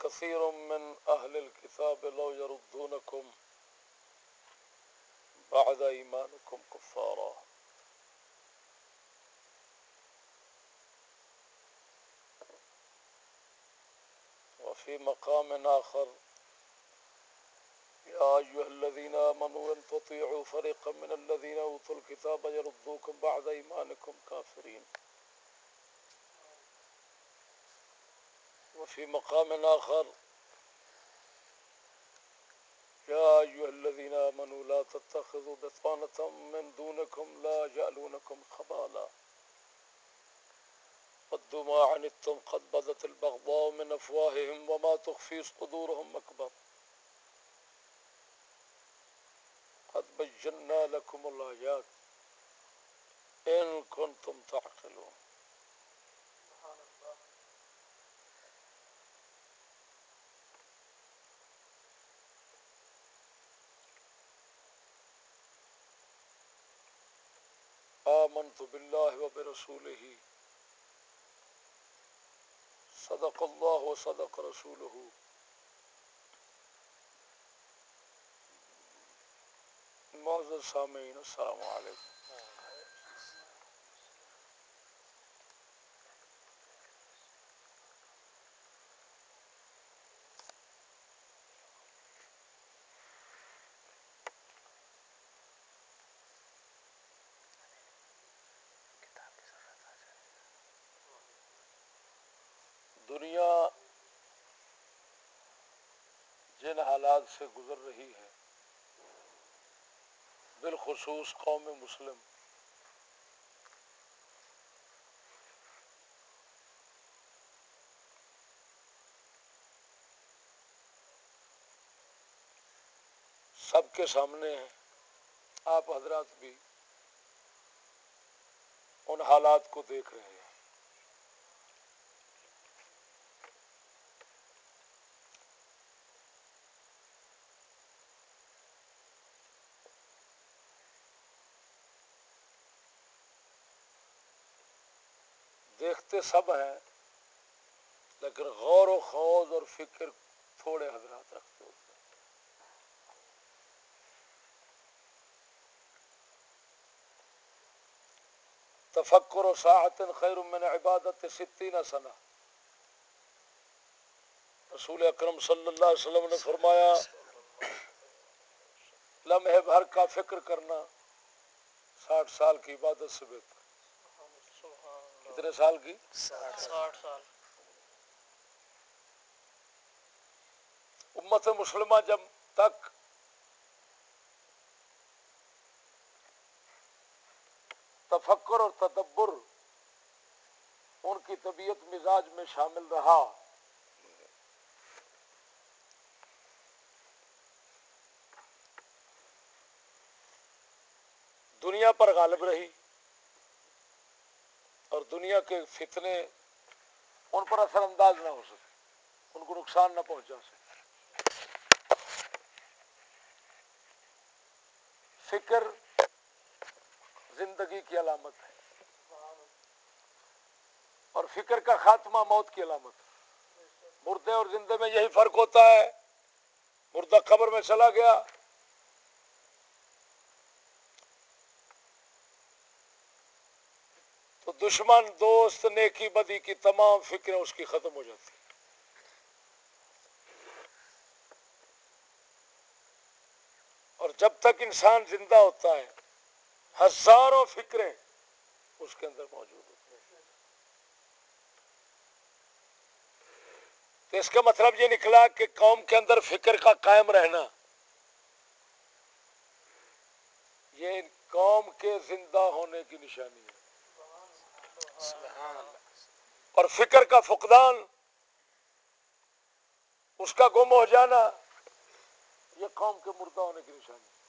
كثير من أهل الكتاب لو يردونكم بعد إيمانكم كفارا وفي مقام آخر يا أيها الذين آمنوا إن تطيعوا فريقا من الذين أوتوا الكتاب يردوكم بعد إيمانكم كافرين وفي مقام آخر يا أيها الذين آمنوا لا تتخذوا بطانة من دونكم لا يألونكم خبالا ودوا ما عنتم قد بدت البغضاء من أفواههم وما تخفي صدورهم أكبر قد بينا لكم الآيات إن كنتم تعقلون. آمنت بالله وبرسوله صدق الله وصدق رسوله. معزز سامعین السلام علیکم. دنیا جن حالات سے گزر رہی ہے بالخصوص قوم مسلم سب کے سامنے ہیں. آپ حضرات بھی ان حالات کو دیکھ رہے ہیں. دیکھتے سب ہیں لیکن غور و خوض اور فکر تھوڑے حضرات رکھتے ہوتے ہیں. تفکر ساعت خیر من عبادت 60 سنہ. رسول اکرم صلی اللہ علیہ وسلم نے فرمایا لمحے بھر کا فکر کرنا 60 سال کی عبادت سے بہتر. کتنے سال کی؟ 60 سال. امت مسلمہ جب تک تفکر اور تدبر ان کی طبیعت مزاج میں شامل رہا دنیا پر غالب رہی اور دنیا کے فتنے ان پر اثر انداز نہ ہو سکے, ان کو نقصان نہ پہنچا سکے. فکر زندگی کی علامت ہے اور فکر کا خاتمہ موت کی علامت ہے. مردے اور زندے میں یہی فرق ہوتا ہے. مردہ قبر میں چلا گیا تو دشمن دوست نیکی بدی کی تمام فکریں اس کی ختم ہو جاتی. اور جب تک انسان زندہ ہوتا ہے ہزاروں فکریں اس کے اندر موجود ہوتی ہیں. تو اس کا مطلب یہ نکلا کہ قوم کے اندر فکر کا قائم رہنا یہ قوم کے زندہ ہونے کی نشانی ہے. اور فکر کا فقدان, اس کا گم ہو جانا یہ قوم کے مردہ ہونے کی نشانی ہے.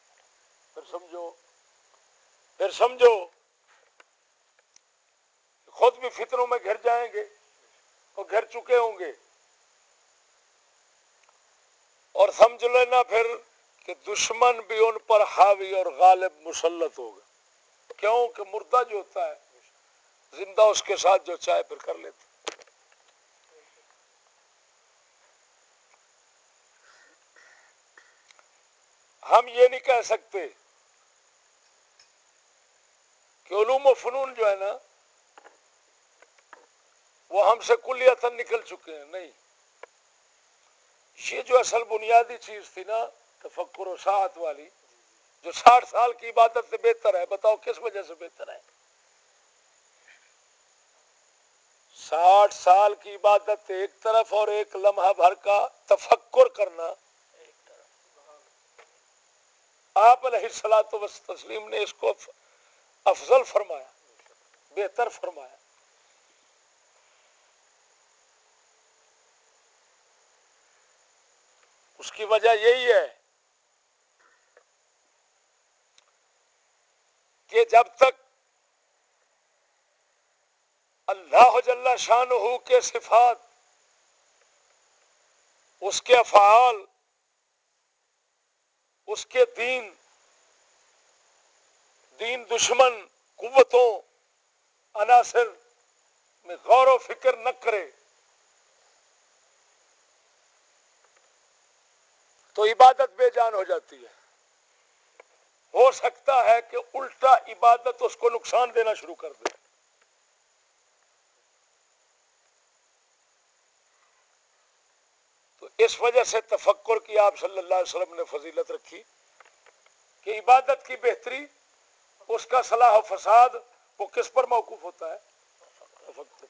پھر سمجھو خود بھی فتنوں میں گھر جائیں گے اور گھر چکے ہوں گے. اور سمجھ لینا پھر کہ دشمن بھی ان پر حاوی اور غالب مسلط ہوگا. کیوں کہ مردہ جو ہوتا ہے زندہ اس کے ساتھ جو چاہے پھر کر لیتا. ہم یہ نہیں کہہ سکتے کہ علوم و فنون جو ہے نا وہ ہم سے کلیتاً نکل چکے ہیں. نہیں، یہ جو اصل بنیادی چیز تھی نا تفکر و ساعت والی، جو 60 سال کی عبادت سے بہتر ہے، بتاؤ کس وجہ سے بہتر ہے؟ 60 سال کی عبادت ایک طرف اور ایک لمحہ بھر کا تفکر کرنا. آپ علیہ الصلوۃ والتسلیم نے اس کو افضل فرمایا، بہتر فرمایا. اس کی وجہ یہی ہے کہ جب تک اللہ جل شانہ کے صفات، اس کے افعال، اس کے دین دشمن قوتوں عناصر میں غور و فکر نہ کرے تو عبادت بے جان ہو جاتی ہے. ہو سکتا ہے کہ الٹا عبادت اس کو نقصان دینا شروع کر دے. تو اس وجہ سے تفکر کی آپ صلی اللہ علیہ وسلم نے فضیلت رکھی کہ عبادت کی بہتری، اس کا صلاح و فساد وہ کس پر موقوف ہوتا ہے؟ تفکر.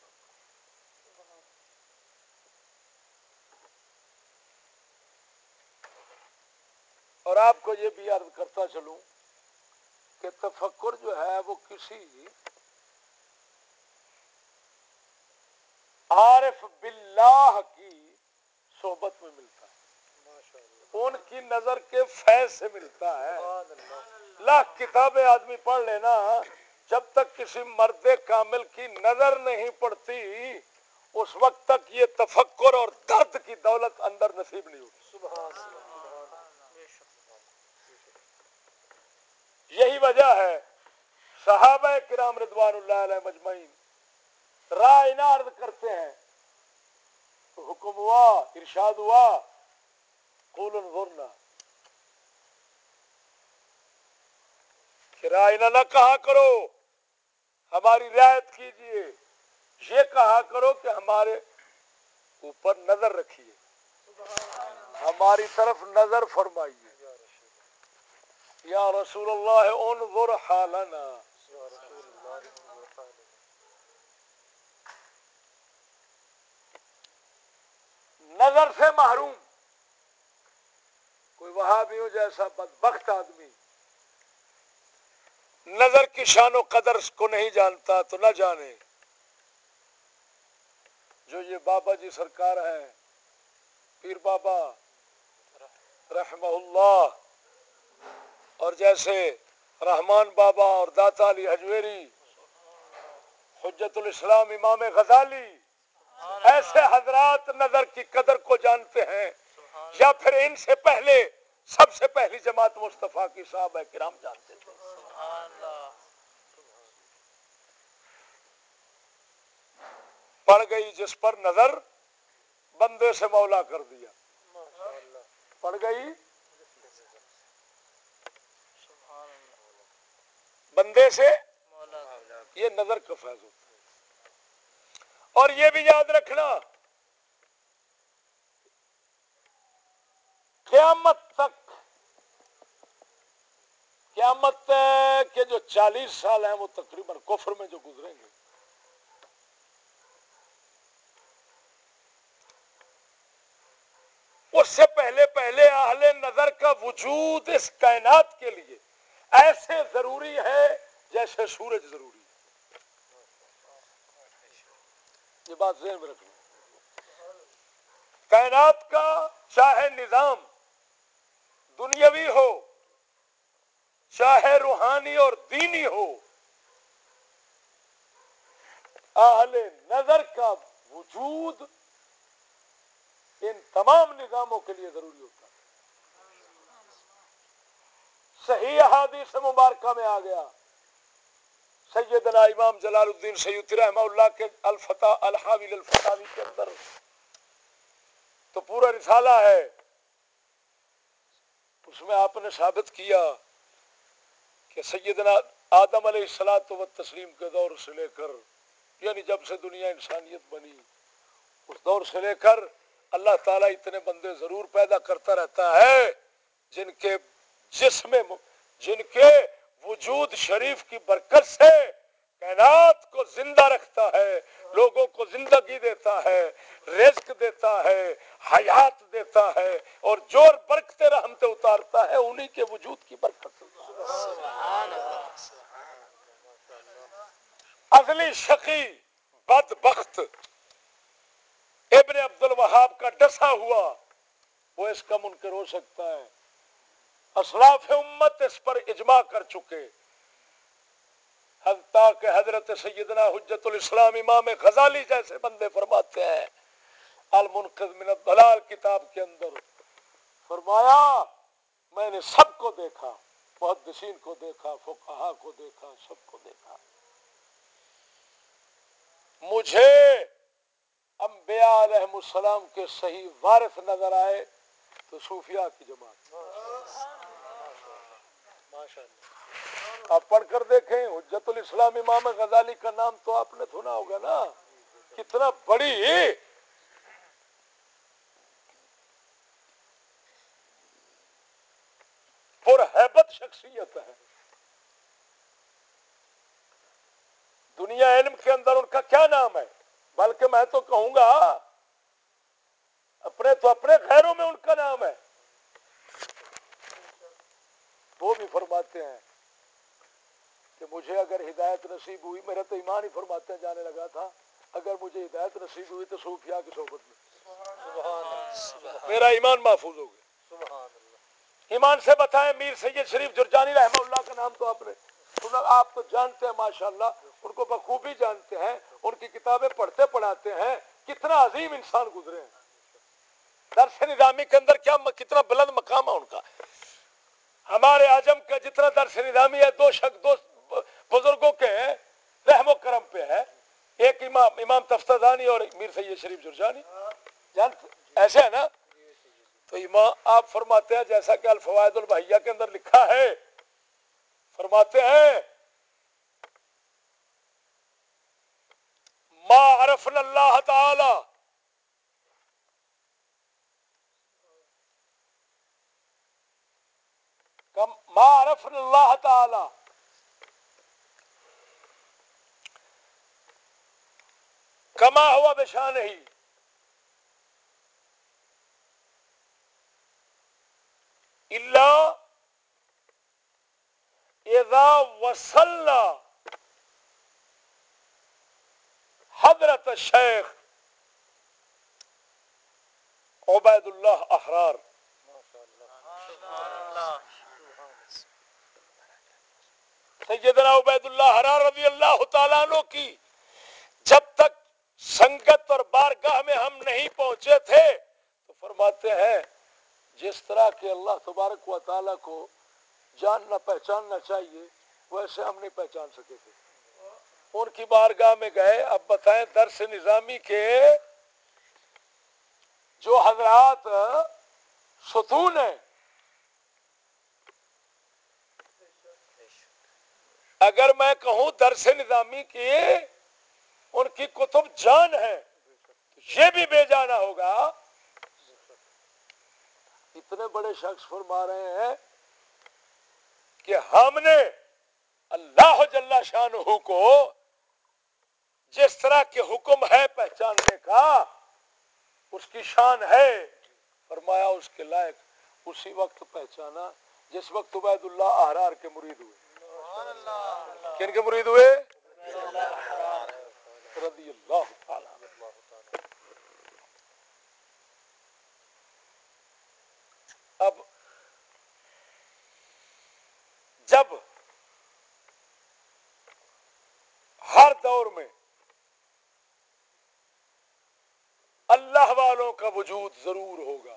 اور آپ کو یہ بھی عرض کرتا چلوں کہ تفکر جو ہے وہ کسی عارف باللہ کی صحبت میں ملتا ہے، ان کی نظر کے فیض سے ملتا ہے. لاکھ کتابیں آدمی پڑھ لینا، جب تک کسی مرد کامل کی نظر نہیں پڑتی اس وقت تک یہ تفکر اور درد کی دولت اندر نصیب نہیں ہوتی. یہی وجہ ہے صحابہ کرام رضوان اللہ علیہ مجمعین رائے نہ عرض کرتے ہیں تو حکم ہوا، ارشاد ہوا، قول انظرنا، کہ رائے نہ کہا کرو ہماری رعایت کیجئے، یہ کہا کرو کہ ہمارے اوپر نظر رکھیے، ہماری طرف نظر فرمائیے. یا رسول اللہ انظر حالنا. نظر سے محروم کوئی وہابیوں جیسا بدبخت آدمی نظر کی شان و قدر کو نہیں جانتا تو نہ جانے. جو یہ بابا جی سرکار ہیں، پیر بابا رحمہ اللہ، اور جیسے رحمان بابا اور داتا علی حجویری، حجت الاسلام امام غزالی، ایسے حضرات نظر کی قدر کو جانتے ہیں، یا پھر ان سے پہلے سب سے پہلی جماعت مصطفیٰ کی صحابہ کرام جانتے تھے. پڑ گئی جس پر نظر بندے سے مولا کر دیا، پڑ گئی بندے سے، یہ نظر کا فیض ہوتا ہے. اور یہ بھی یاد رکھنا قیامت کے جو 40 سال ہیں وہ تقریباً کفر میں جو گزریں گے، اس سے پہلے اہل نظر کا وجود اس کائنات کے لیے ایسے ضروری ہے جیسے سورج ضروری ہے. یہ بات ذہن میں رکھنا. کائنات کا چاہے نظام دنیاوی ہو چاہے روحانی اور دینی ہو، اہل نظر کا وجود ان تمام نظاموں کے لیے ضروری ہوتا ہے. صحیح احادیث مبارکہ میں آ گیا، سیدنا امام جلال الدین سیوطی رحمہ اللہ کے الفتح الحاوی للفتاوی کے اندر تو پورا رسالہ ہے، اس میں آپ نے ثابت کیا کہ سیدنا آدم علیہ الصلوۃ والتسلیم کے دور سے لے کر یعنی جب سے دنیا انسانیت بنی اس دور سے لے کر اللہ تعالیٰ اتنے بندے ضرور پیدا کرتا رہتا ہے جن کے جسم جن کے وجود شریف کی برکت سے کائنات کو زندہ رکھتا ہے، لوگوں کو زندگی دیتا ہے، رزق دیتا ہے، حیات دیتا ہے اور جو برکتیں رحمتیں اتارتا ہے انہی کے وجود کی برکت سے۔ اصلی شقی بدبخت ابن عبد الوہاب کا ڈسا ہوا وہ اس کا منکر ہو سکتا ہے؟ اسلاف امت اس پر اجماع کر چکے، حتیٰ کہ حضرت سیدنا حجت الاسلام امام غزالی جیسے بندے فرماتے ہیں المنقذ من الضلال کتاب کے اندر فرمایا میں نے سب کو دیکھا، محدثین کو دیکھا، فقہا کو دیکھا، سب کو دیکھا، مجھے انبیاء علیہ السلام کے صحیح وارث نظر آئے تو صوفیاء کی جماعت۔ آپ پڑھ کر دیکھیں حجت الاسلام امام غزالی کا نام تو آپ نے سنا ہوگا نا، کتنا بڑی پرہیبت شخصیت ہے۔ دنیا علم کے اندر ان کا کیا نام ہے، بلکہ میں تو کہوں گا اپنے خیروں میں ان کا نام ہے۔ وہ بھی فرماتے ہیں کہ مجھے اگر ہدایت نصیب ہوئی، میرا تو ایمان ہی فرماتے ہیں جانے لگا تھا، اگر مجھے ہدایت نصیب ہوئی تو صوفیاء کی صحبت میں میرا ایمان محفوظ ہو گیا۔ ایمان سے بتائیں میر سید شریف جرجانی رحمہ اللہ کا نام تو آپ نے سنا، آپ تو جانتے ہیں ماشاءاللہ، ان کو بخوبی جانتے ہیں، ان کی کتابیں پڑھتے پڑھاتے ہیں، کتنا عظیم انسان گزرے ہیں۔ درس نظامی کے اندر کتنا بلند مقام ہے ان کا۔ ہمارے اعظم کا جتنا درس نظامی ہے دو بزرگوں کے رحم و کرم پہ ہے، ایک امام تفتزانی اور میر سید شریف جرجانی، ایسے ہے نا۔ تو امام آپ فرماتے ہیں جیسا کہ الفوائد البحیہ کے اندر لکھا ہے، فرماتے ہیں ما عرفنا اللہ تعالی ما عرفنا اللہ تعالی کما ہوا بشان ہی الا اذا وصلنا حضرت الشیخ عبید اللہ احرار سیدنا عبید اللہ احرار رضی اللہ تعالیٰ عنہ کی جب تک سنگت اور بارگاہ میں ہم نہیں پہنچے تھے تو فرماتے ہیں جس طرح کہ اللہ تبارک و تعالیٰ کو جاننا پہچاننا چاہیے ویسے ہم نہیں پہچان سکے تھے۔ ان کی بارگاہ میں گئے، اب بتائیں درس نظامی کے جو حضرات ستون ہیں، اگر میں کہوں درس نظامی کی ان کی کتب جان ہے تو یہ بھی بے جانا ہوگا۔ اتنے بڑے شخص فرما رہے ہیں کہ ہم نے اللہ جل شانہ کو جس طرح کے حکم ہے پہچاننے کا اس کی شان ہے، فرمایا اس کے لائق اسی وقت پہچانا جس وقت عبید اللہ احرار کے مرید ہوئے۔ کن کے مرید ہوئے؟ رضی اللہ تعالی۔ اب جب ہر دور میں اللہ والوں کا وجود ضرور ہوگا،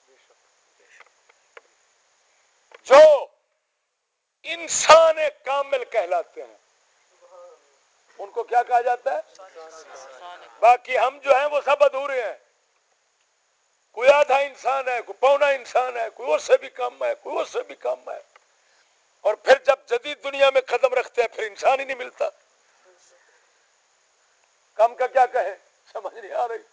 جو انسان کامل کہلاتے ہیں، ان کو کیا کہا جاتا ہے؟ باقی ہم جو ہیں وہ سب ادھورے ہیں، کوئی آدھا انسان ہے، کوئی پونا انسان ہے، کوئی اس سے بھی کم ہے، کوئی اس سے بھی کم ہے، اور پھر جب جدید دنیا میں قدم رکھتے ہیں پھر انسان ہی نہیں ملتا. کم کا کیا کہے، سمجھ نہیں آ رہی.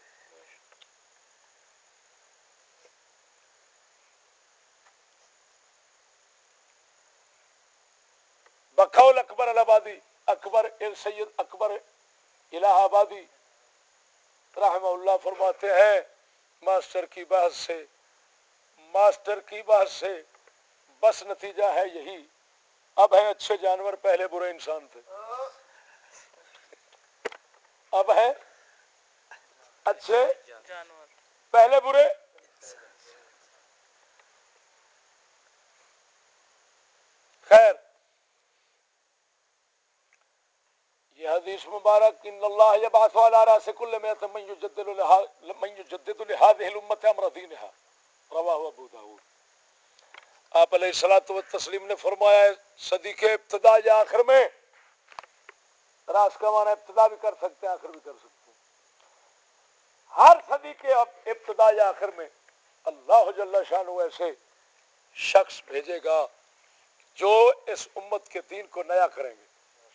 بقول اکبر الہبادی، اکبر سید اکبر الہ آبادی رحمہ اللہ فرماتے ہیں ماسٹر کی بحث سے بس نتیجہ ہے یہی، اب ہے اچھے جانور پہلے برے انسان تھے. اب ہے اچھے جانور پہلے برے. خیر، یہ حدیث مبارک ان اللہ یبعث علی راس کل مئۃ من یجدد لهذه الامه امر دینها، رواہ ابو داؤد. آپ علیہ الصلوۃ والتسلیم نے فرمایا ہے صدی کے ابتدا یا آخر میں، راس کا معنی ابتدا بھی کر سکتے ہیں آخر بھی کر سکتے ہیں، ہر صدی کے ابتدا یا آخر میں اللہ جل شانہ ایسے شخص بھیجے گا جو اس امت کے دین کو نیا کریں گے.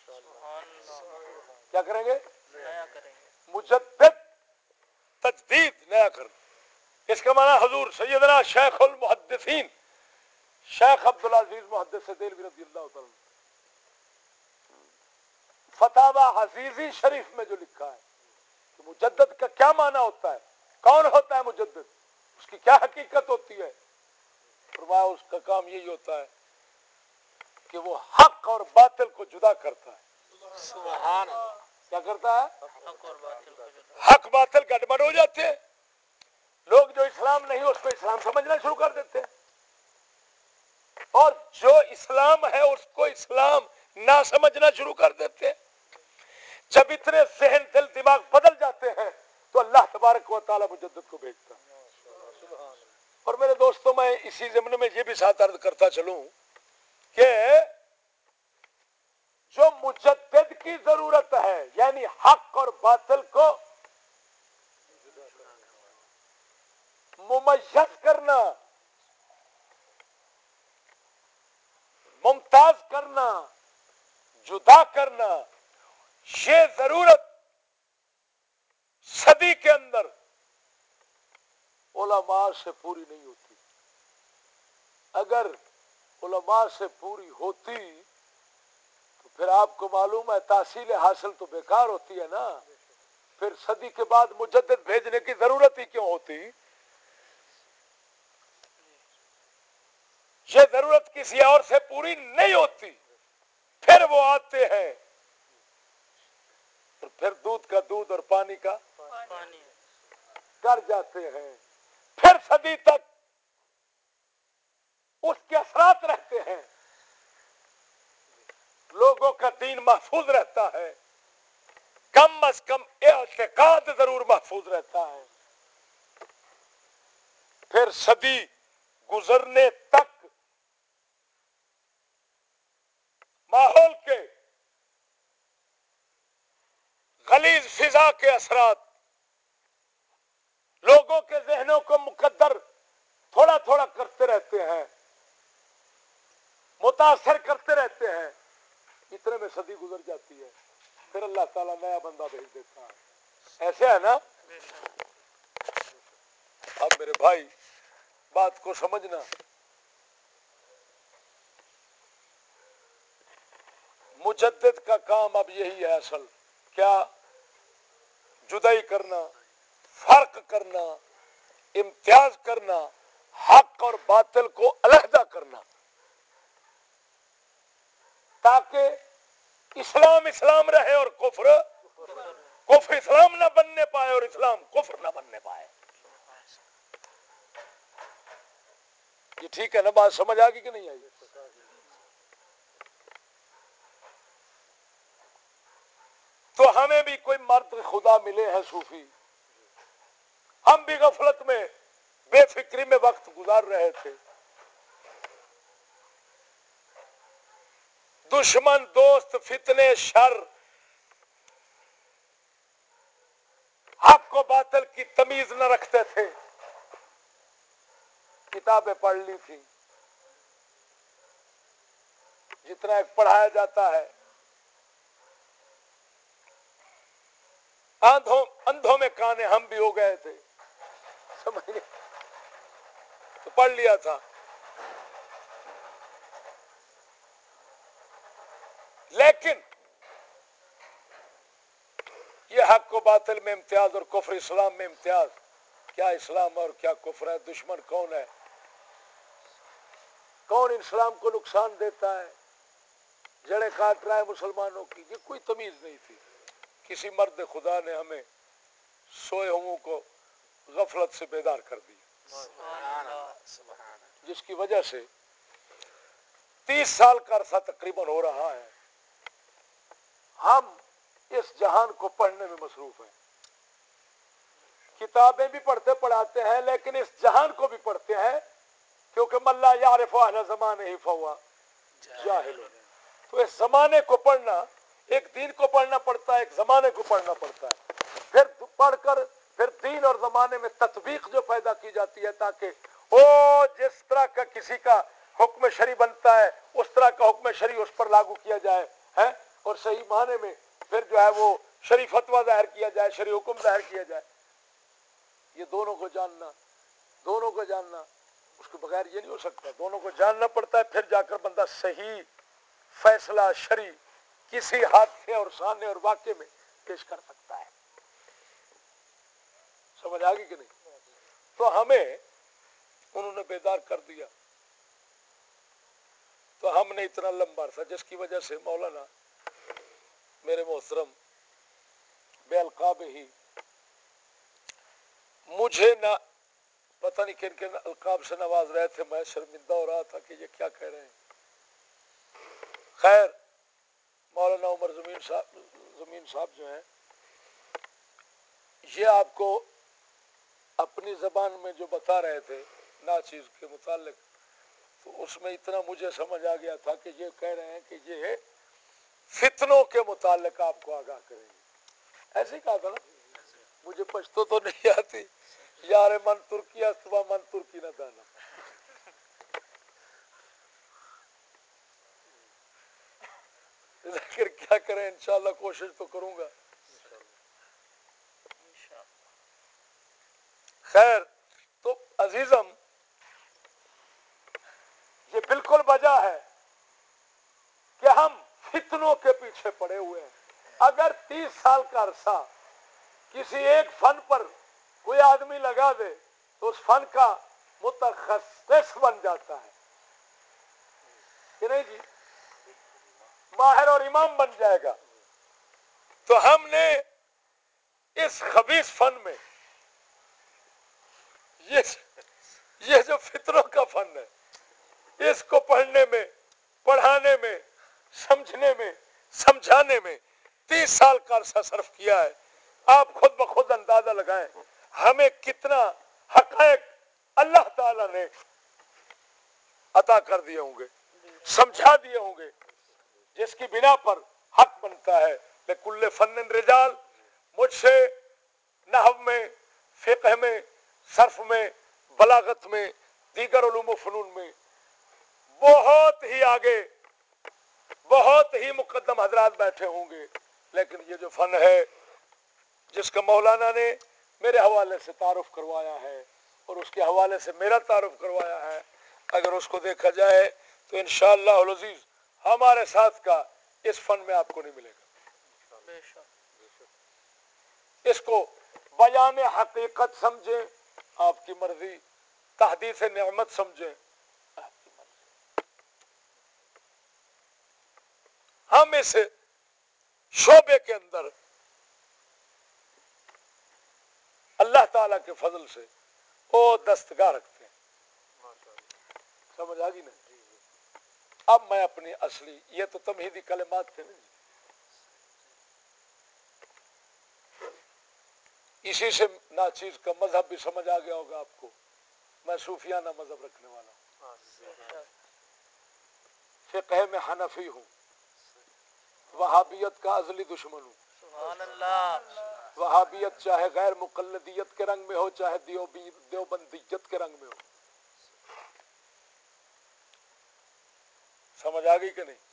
کیا کریں گے؟ نیا کریں گے. مجدد، تجدید، نیا کرنا. اس کا معنی حضور سیدنا شیخ المحدثین شیخ عبدالعزیز محدث دہلوی رضی اللہ تعالیٰ فتاوی حزیزی شریف میں جو لکھا ہے کہ مجدد کا کیا معنی ہوتا ہے، کون ہوتا ہے مجدد، اس کی کیا حقیقت ہوتی ہے، فرمایا اس کا کام یہی ہوتا ہے کہ وہ حق اور باطل کو جدا کرتا ہے. سبحان اللہ. کیا کرتا ہے؟ حق باطل گڑبڑ ہو جاتے ہیں، لوگ جو اسلام نہیں اس کو اسلام سمجھنا شروع کر دیتے ہیں، اور جو اسلام ہے اس کو اسلام نہ سمجھنا شروع کر دیتے ہیں. جب اتنے ذہن دل دماغ بدل جاتے ہیں تو اللہ تبارک و تعالی مجدد کو بھیجتا ہے. اور میرے دوستوں، میں اسی ضمن میں یہ بھی ساتھ عرض کرتا چلوں کہ جو مجدد کی ضرورت ہے، یعنی حق اور باطل کو ممیز کرنا، ممتاز کرنا، جدا کرنا، یہ ضرورت صدی کے اندر علماء سے پوری نہیں ہوتی. اگر علماء سے پوری ہوتی تو پھر آپ کو معلوم ہے تحصیل حاصل تو بیکار ہوتی ہے نا، پھر صدی کے بعد مجدد بھیجنے کی ضرورت ہی کیوں ہوتی. یہ ضرورت کسی اور سے پوری نہیں ہوتی، پھر وہ آتے ہیں اور پھر دودھ کا دودھ اور پانی کا پانی کر جاتے ہیں، پھر صدی تک اس کے اثرات رہتے ہیں، لوگوں کا دین محفوظ رہتا ہے، کم از کم اعتقاد ضرور محفوظ رہتا ہے. پھر صدی گزرنے تک ماحول کے غلیظ فضا کے اثرات لوگوں کے ذہنوں کو مقدر تھوڑا تھوڑا کرتے رہتے ہیں، متاثر کرتے رہتے ہیں. اتنے میں صدی گزر جاتی ہے، پھر اللہ تعالیٰ نیا بندہ بھیج دیتا ہے. ایسے ہے نا؟ اب میرے بھائی بات کو سمجھنا، مجدد کا کام اب یہی ہے اصل. کیا؟ جدائی کرنا، فرق کرنا، امتیاز کرنا، حق اور باطل کو علیحدہ کرنا، تاکہ اسلام اسلام رہے اور کفر اسلام نہ بننے پائے اور اسلام کفر نہ بننے پائے. یہ ٹھیک ہے نا؟ بات سمجھ آ گئی کہ نہیں آئی؟ تو ہمیں بھی کوئی مرد خدا ملے ہیں صوفی، ہم بھی غفلت میں بے فکری میں وقت گزار رہے تھے، دشمن دوست فتنے شر حق و باطل کی تمیز نہ رکھتے تھے، کتابیں پڑھ لی تھی جتنا ایک پڑھایا جاتا ہے. اندھوں میں کانے ہم بھی ہو گئے تھے, سمجھ نہیں تو پڑھ لیا تھا. لیکن یہ حق و باطل میں امتیاز اور کفر اسلام میں امتیاز, کیا اسلام اور کیا کفر ہے, دشمن کون ہے, کون اسلام کو نقصان دیتا ہے, جڑیں کاٹ رہا ہے مسلمانوں کی, یہ کوئی تمیز نہیں تھی. کسی مرد خدا نے ہمیں سوئے ہوں کو غفلت سے بیدار کر دیا, جس کی وجہ سے 30 سال کا عرصہ تقریباً ہو رہا ہے ہم اس جہان کو پڑھنے میں مصروف ہیں. کتابیں بھی پڑھتے پڑھاتے ہیں لیکن اس جہان کو بھی پڑھتے ہیں, کیونکہ من لا یعرف اہل زمانہ فہو جاہل. تو اس زمانے کو پڑھنا, ایک دین کو پڑھنا پڑتا ہے, ایک زمانے کو پڑھنا پڑتا ہے. پھر پڑھ کر پھر دین اور زمانے میں تطبیق جو پیدا کی جاتی ہے, تاکہ وہ جس طرح کا کسی کا حکم شرعی بنتا ہے اس طرح کا حکم شرعی اس پر لاگو کیا جائے ہے, اور صحیح معنی میں پھر جو ہے وہ شرعی فتویٰ ظاہر کیا جائے, شرعی حکم ظاہر کیا جائے. یہ دونوں کو جاننا اس کے بغیر یہ نہیں ہو سکتا. دونوں کو جاننا پڑتا ہے, پھر جا کر بندہ صحیح فیصلہ شرعی کسی حادثے اور سانے اور واقعے میں پیش کر سکتا ہے. سمجھ آ گئی کہ نہیں؟ تو ہمیں انہوں نے بیدار کر دیا, تو ہم نے اتنا لمبا عرصہ, جس کی وجہ سے مولانا میرے محترم بے القاب ہی مجھے نہ پتہ نہیں کن کن القاب سے نواز رہے تھے. میں شرمندہ ہو رہا تھا کہ یہ کیا کہہ رہے ہیں. خیر, مولانا عمر زمین صاحب جو ہیں, یہ آپ کو اپنی زبان میں جو بتا رہے تھے ناچیز کے متعلق, تو اس میں اتنا مجھے سمجھ آ گیا تھا کہ یہ کہہ رہے ہیں کہ یہ فتنوں کے متعلق آپ کو آگاہ کریں گے. ایسے ہی کہا تھا نا, مجھے پشتو تو نہیں آتی, یار من ترکی استوا من ترکی نہ دانا. لیکن کیا کریں, انشاءاللہ کوشش تو کروں گا. خیر, تو عزیزم یہ بالکل وجہ ہے کہ ہم فتنوں کے پیچھے پڑے ہوئے ہیں. اگر 30 سال کا عرصہ کسی ایک فن پر کوئی آدمی لگا دے تو اس فن کا متخصص بن جاتا ہے کہ نہیں جی, ماہر اور امام بن جائے گا. تو ہم نے اس خبیث فن میں یہ جو فتنوں کا فن ہے, اس کو پڑھنے میں, پڑھانے میں, سمجھنے میں, سمجھانے میں 30 سال کا عرصہ صرف کیا ہے. آپ خود بخود اندازہ لگائیں ہمیں کتنا حقائق اللہ تعالی نے عطا کر دیے ہوں گے, سمجھا دیے ہوں گے, جس کی بنا پر حق بنتا ہے. لکل فن رجال, مجھ سے نحو میں, فقہ میں, صرف میں, بلاغت میں, دیگر علوم و فنون میں بہت ہی آگے, بہت ہی مقدم حضرات بیٹھے ہوں گے. لیکن یہ جو فن ہے جس کا مولانا نے میرے حوالے سے تعارف کروایا ہے اور اس کے حوالے سے میرا تعارف کروایا ہے, اگر اس کو دیکھا جائے تو انشاءاللہ العزیز ہمارے ساتھ کا اس فن میں آپ کو نہیں ملے گا. اس کو بیان حقیقت سمجھیں آپ کی مرضی, تحدیث نعمت سمجھیں آپ کی مرضی. ہم اس شعبے کے اندر اللہ تعالی کے فضل سے وہ دستگاہ رکھتے ہیں. سمجھ آ گئی نا. اب میں اپنی اصلی, یہ تو تمہیدی کلمات تھے نا, اسی سے ناچیز کا مذہب بھی سمجھ آ گیا ہوگا آپ کو. میں صوفیانہ مذہب رکھنے والا ہوں, فقہ میں حنفی ہوں, وہابیت کا ازلی دشمن ہوں. وہابیت چاہے غیر مقلدیت کے رنگ میں ہو, چاہے دیوبندیت کے رنگ میں ہو, سمجھ آ گئی کہ نہیں؟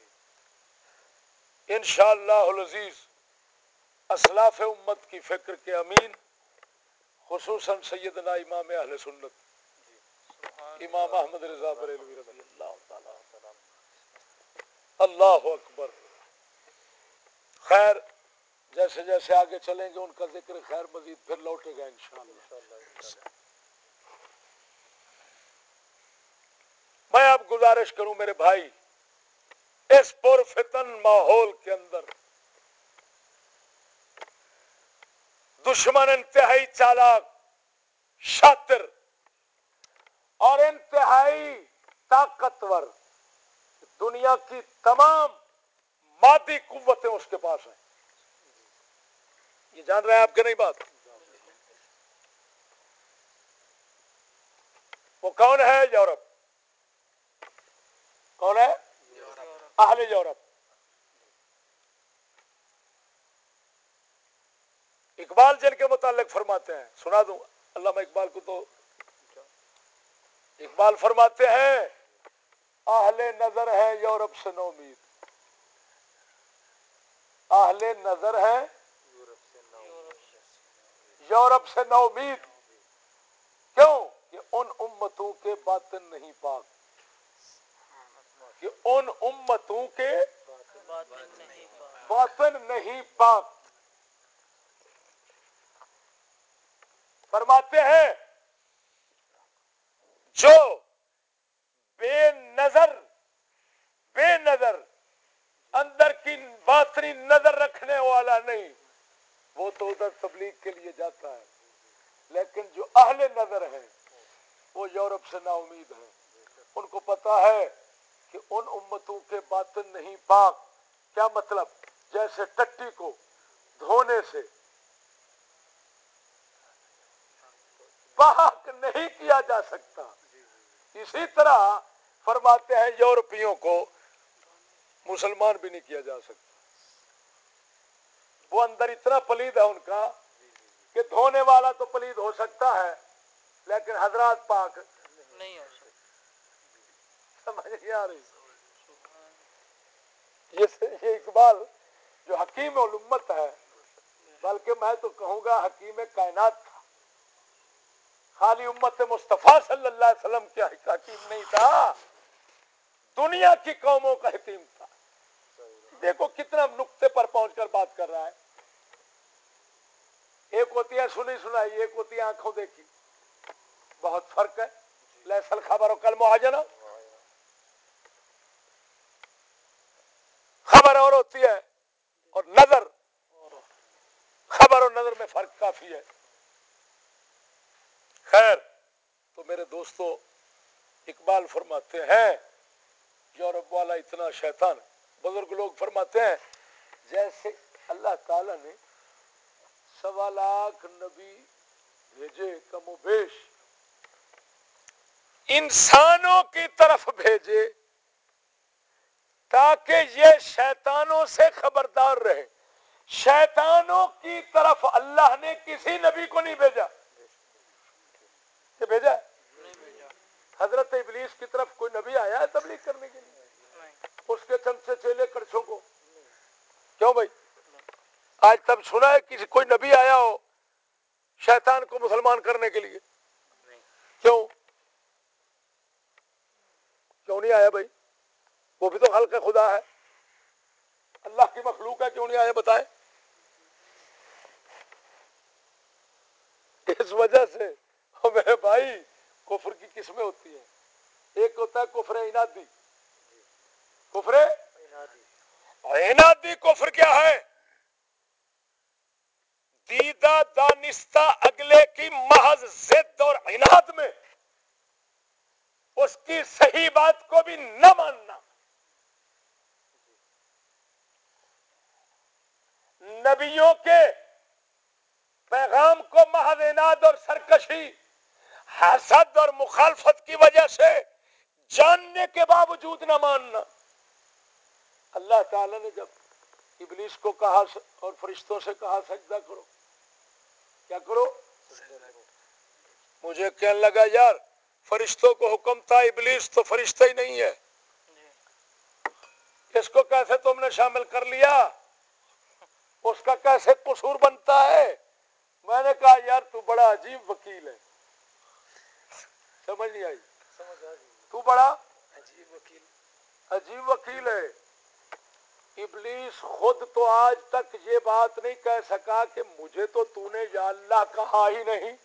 انشاءاللہ العزیز اسلاف امت کی فکر کے امین خصوصاً سیدنا امام اہل سنت امام احمد رضا بریلوی رضی اللہ تعالی اللہ اکبر. خیر جیسے جیسے آگے چلیں گے ان کا ذکر خیر مزید پھر لوٹے گا انشاءاللہ. میں اب گزارش کروں میرے بھائی، اس پرفتن ماحول کے اندر دشمن انتہائی چالاک، شاطر اور انتہائی طاقتور، دنیا کی تمام مادی قوتیں اس کے پاس ہیں. یہ جان رہے ہیں آپ کہ نہیں بات؟ وہ کون ہے؟ یورپ. کون ہے؟ اہل یورپ. اقبال جن کے متعلق فرماتے ہیں، سنا دوں علامہ اقبال کو. تو اقبال فرماتے ہیں اہل نظر ہے یورپ سے نومید، اہل نظر ہے یورپ سے نومید. کیوں؟ کہ ان امتوں کے باطن نہیں پاک، کہ ان امتوں کے باطن نہیں پاک. فرماتے ہیں جو بے نظر اندر کی باطنی نظر رکھنے والا نہیں، وہ تو ادھر تبلیغ کے لیے جاتا ہے. لیکن جو اہل نظر ہیں وہ یورپ سے نا امید ہیں. ان کو پتا ہے کہ ان امتوں کے باطن نہیں پاک. کیا مطلب؟ جیسے ٹٹی کو دھونے سے پاک نہیں کیا جا سکتا، اسی طرح فرماتے ہیں یورپیوں کو مسلمان بھی نہیں کیا جا سکتا. وہ اندر اتنا پلید ہے ان کا کہ دھونے والا تو پلید ہو سکتا ہے لیکن حضرات پاک نہیں ہو سکتا. سمجھ نہیں آ رہی؟ یہ اقبال جو حکیم الامت ہے، بلکہ میں تو کہوں گا حکیم کائنات تھا. خالی امت مصطفیٰ صلی اللہ علیہ وسلم کیا حکیم نہیں تھا، دنیا کی قوموں کا حکیم تھا. دیکھو کتنا نقطے پر پہنچ کر بات کر رہا ہے. ایک ہوتی ہے سنی سنائی، ایک ہوتی ہے آنکھوں دیکھی. بہت فرق ہے. لیس الخبر کل معاینہ، خبر اور ہوتی ہے اور نظر، خبر اور نظر میں فرق کافی ہے. خیر تو میرے دوستو، اقبال فرماتے ہیں یورپ والا اتنا شیطان. بزرگ لوگ فرماتے ہیں جیسے اللہ تعالی نے 1.25 لاکھ نبی بھیجے، کم و بیش انسانوں کی طرف بھیجے تاکہ یہ شیطانوں سے خبردار رہے. شیطانوں کی طرف اللہ نے کسی نبی کو نہیں بھیجا. کہ بھیجا؟ حضرت ابلیس کی طرف کوئی نبی آیا ہے تبلیغ کرنے کے لیے؟ اس کے چند سے چیلے کرچوں کو. کیوں بھائی؟ آج تب سنا ہے کسی کوئی نبی آیا ہو شیطان کو مسلمان کرنے کے لیے؟ کیوں نہیں آیا بھائی؟ وہ بھی تو خلق خدا ہے، اللہ کی مخلوق ہے. کیوں نہیں آیا بتائیں؟ اس وجہ سے میرے بھائی کفر کی قسمیں ہوتی ہیں. ایک ہوتا ہے کفر عنادی. کفر عنادی کفر کیا ہے؟ دیدہ دانستہ اگلے کی محض ضد اور عناد میں اس کی صحیح بات کو بھی نہ ماننا. نبیوں کے پیغام کو محض عناد اور سرکشی، حسد اور مخالفت کی وجہ سے جاننے کے باوجود نہ ماننا. اللہ تعالی نے جب ابلیس کو کہا اور فرشتوں سے کہا سجدہ کرو، کیا کرو؟ مجھے کہنے لگا یار فرشتوں کو حکم تھا، ابلیس تو فرشتہ ہی نہیں ہے. اس کو کیسے تم نے شامل کر لیا، اس کا کیسے قصور بنتا ہے؟ میں نے کہا یار تو بڑا عجیب وکیل ہے. سمجھ نہیں آئی؟ تو بڑا عجیب وکیل ہے. ابلیس خود تو آج تک یہ بات نہیں کہہ سکا کہ مجھے تو تو نے یا اللہ کہا ہی نہیں.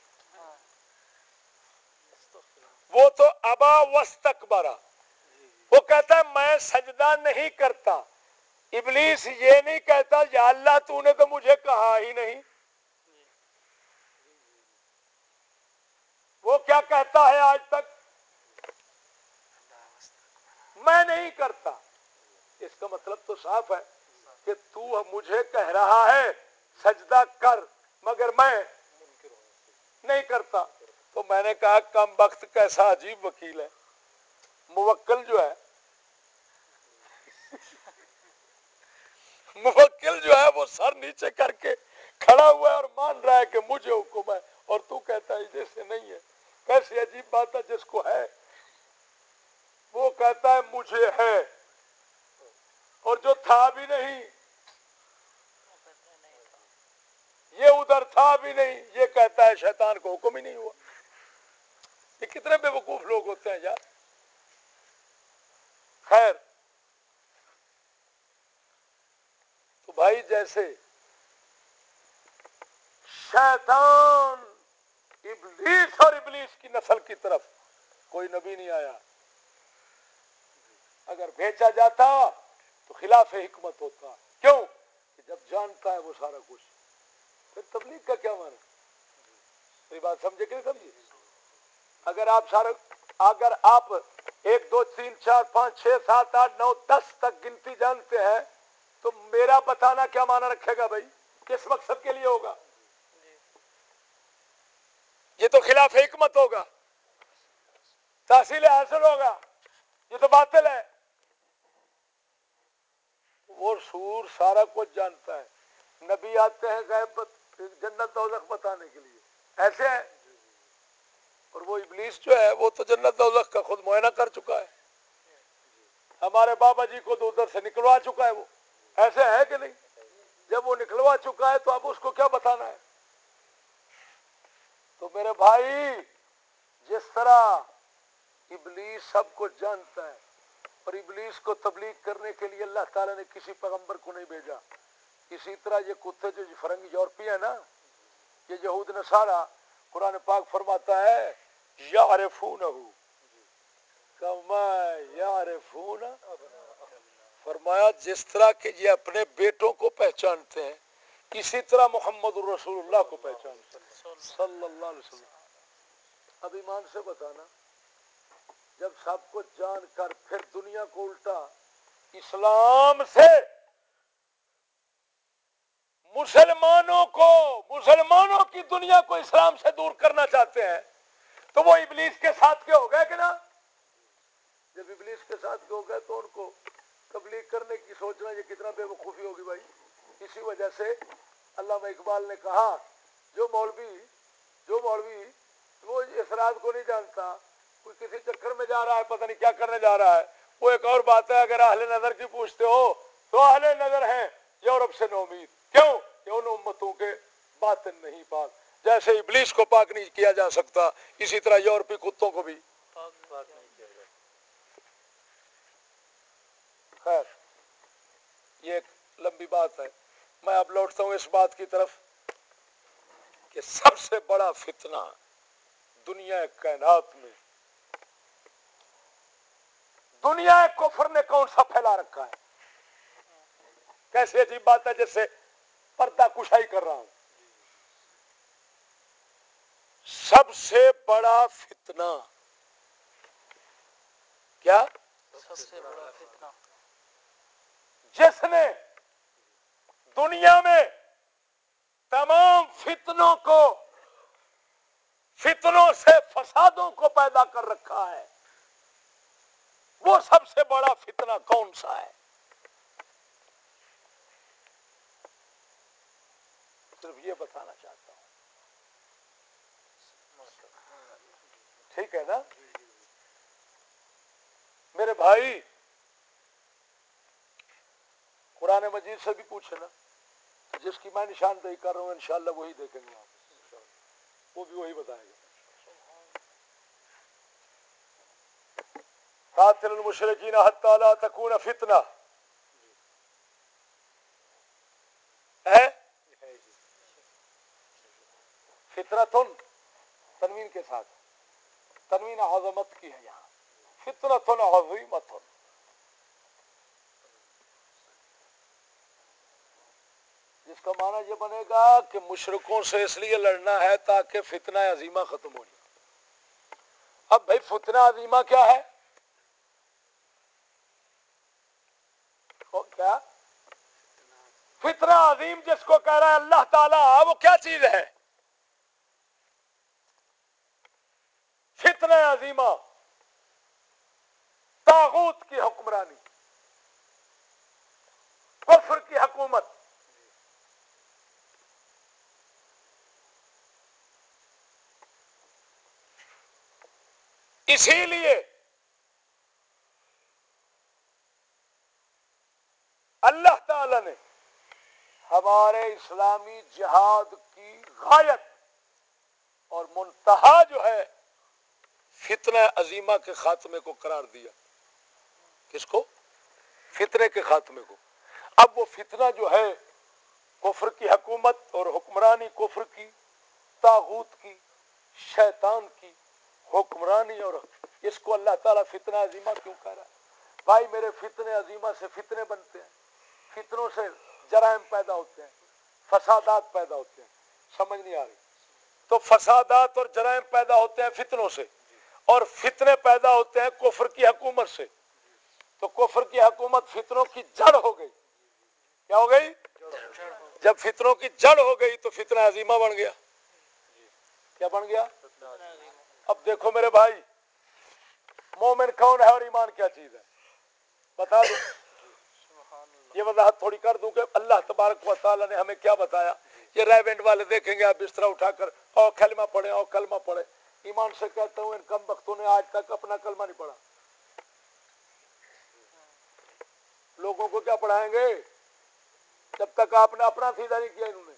وہ تو ابا واستکبرا، وہ کہتا ہے میں سجدہ نہیں کرتا. ابلیس یہ نہیں کہتا یا اللہ تو نے تو مجھے کہا ہی نہیں. وہ کیا کہتا ہے آج تک؟ میں نہیں کرتا. اس کا مطلب تو صاف ہے کہ تو مجھے کہہ رہا ہے سجدہ کر مگر میں نہیں کرتا. تو میں نے کہا کم بخت کیسا عجیب وکیل ہے. موکل جو ہے وہ سر نیچے کر کے کھڑا ہوا ہے اور مان رہا ہے کہ مجھے حکم ہے، اور تو کہتا ہے جیسے نہیں ہے. کیسی عجیب بات ہے. جس کو ہے وہ کہتا ہے مجھے ہے، اور جو تھا بھی نہیں یہ ادھر تھا بھی نہیں یہ کہتا ہے شیطان کو حکم ہی نہیں ہوا. یہ کتنے بے وقوف لوگ ہوتے ہیں یار. خیر، تو بھائی جیسے شیطان ابلیس اور ابلیس کی نسل کی طرف کوئی نبی نہیں آیا. اگر بھیجا جاتا تو خلاف حکمت ہوتا. کیوں؟ کہ جب جانتا ہے وہ سارا کچھ پھر تبلیغ کا کیا معنی؟ میری بات سمجھے کہ نہیں سمجھے؟ اگر آپ 1 2 3 4 5 6 7 8 9 10 تک گنتی جانتے ہیں تو میرا بتانا کیا معنی رکھے گا بھائی؟ کس مقصد کے لیے ہوگا؟ یہ تو خلاف حکمت ہوگا، تحصیل حاصل ہوگا، یہ تو باطل ہے. وہ سور سارا کچھ جانتا ہے. نبی آتے ہیں غیب جنت دوزخ بتانے کے لیے، ایسے ہے. اور وہ ابلیس جو ہے وہ تو جنت دوزخ کا خود معائنہ کر چکا ہے. ہمارے بابا جی کو تو ادھر سے نکلوا چکا ہے. وہ ایسے ہے کہ نہیں؟ جب وہ نکلوا چکا ہے تو اب اس کو کیا بتانا ہے؟ تو میرے بھائی جس طرح ابلیس سب کو جانتا ہے اور ابلیس کو تبلیغ کرنے کے لیے اللہ تعالیٰ نے کسی پیغمبر کو نہیں بھیجا، اسی طرح یہ کتے جو فرنگی یورپی ہے نا، یہ یہود نصارا، قرآن پاک فرماتا ہے یعرفونہ کما یعرفون، فرمایا جس طرح کہ یہ اپنے بیٹوں کو پہچانتے ہیں اسی طرح محمد الرسول اللہ کو پہچانتے ہیں صلی اللہ علیہ وسلم. اب ایمان سے بتانا، جب سب کو جان کر پھر دنیا کو الٹا اسلام سے مسلمانوں کی دنیا کو اسلام سے دور کرنا چاہتے ہیں تو وہ ابلیس کے ساتھ کے ہو گئے کہ نا؟ جب ابلیس کے ساتھ کے ہو گئے تو ان کو تبلیغ کرنے کی سوچنا یہ کتنا بے وقوفی ہوگی بھائی. اسی وجہ سے علامہ اقبال نے کہا جو مولوی وہ اس رات کو نہیں جانتا، کوئی کسی چکر میں جا رہا ہے، پتہ نہیں کیا کرنے جا رہا ہے. وہ ایک اور بات ہے، اگر اہل نظر کی پوچھتے ہو تو اہل نظر ہیں یورپ سے نو امید. کیوں؟ کہ ان امتوں کے باطن نہیں پاک. جیسے ابلیس کو پاک نہیں کیا جا سکتا اسی طرح یورپی کتوں کو بھی پاک نہیں کیا جا سکتا. خیر یہ ایک لمبی بات ہے. میں اب لوٹتا ہوں اس بات کی طرف کہ سب سے بڑا فتنہ دنیا کائنات میں دنیا کفر نے کون سا پھیلا رکھا ہے؟ کیسی عجیب بات ہے، جیسے پردہ کشائی کر رہا ہوں. سب سے بڑا فتنہ کیا؟ سب سے بڑا فتنہ جس نے دنیا میں تمام فتنوں سے فسادوں کو پیدا کر رکھا ہے، وہ سب سے بڑا فتنہ کون سا ہے؟ صرف یہ بتانا چاہتا ہوں. ٹھیک ہے نا میرے بھائی؟ سے بھی پوچھے نا، جس کی میں نشاندہی کر رہا ہوں انشاءاللہ وہی دیکھیں گے آپ، وہ بھی وہی بتائیں گے. قاتل المشرکین حتی لا تکون فتنہ ہے، فطرتن تنوین کے ساتھ، تنوین عظمت کی ہے یہاں، فطرتن عظیمتن. جس کا معنی یہ بنے گا کہ مشرکوں سے اس لیے لڑنا ہے تاکہ فتنہ عظیمہ ختم ہو جائے. اب بھائی فتنہ عظیمہ کیا ہے؟ کیا فتنہ عظیم جس کو کہہ رہا ہے اللہ تعالیٰ، وہ کیا چیز ہے؟ فتنہ عظیمہ طاغوت کی حکمرانی، کفر کی حکومت. اسی لیے اللہ تعالی نے ہمارے اسلامی جہاد کی غایت اور منتہا جو ہے فتنہ عظیمہ کے خاتمے کو قرار دیا. کس کو؟ فتنے کے خاتمے کو. اب وہ فتنہ جو ہے کفر کی حکومت اور حکمرانی، کفر کی، طاغوت کی، شیطان کی حکمرانی، اور اس کو اللہ تعالیٰ فتنہ عظیمہ کیوں کہہ رہا ہے؟ بھائی میرے فتنے عظیمہ سے فتنے بنتے ہیں، فتنوں سے جرائم پیدا ہوتے ہیں، فسادات پیدا ہوتے ہیں. سمجھ نہیں آ رہی؟ تو فسادات اور جرائم پیدا ہوتے ہیں فتنوں سے، اور فتنے پیدا ہوتے ہیں کفر کی حکومت سے. تو کفر کی حکومت فتنوں کی جڑ ہو گئی. کیا ہو گئی؟ جب فتنوں کی جڑ ہو گئی تو فتنہ عظیمہ بن گیا. کیا بن گیا؟ اب دیکھو میرے بھائی، مومن کون ہے اور ایمان کیا چیز ہے بتا دوں. یہ وضاحت تھوڑی کر دوں کہ اللہ تبارک و تعالی نے ہمیں کیا بتایا. یہ ریونٹ والے دیکھیں گے آپ بستر اٹھا کر او کلمہ پڑھے او کلمہ پڑھے. ایمان سے کہتا ہوں ان کم بختوں نے آج تک اپنا کلمہ نہیں پڑھا. لوگوں کو کیا پڑھائیں گے جب تک آپ نے اپنا سیدھا نہیں کیا. انہوں نے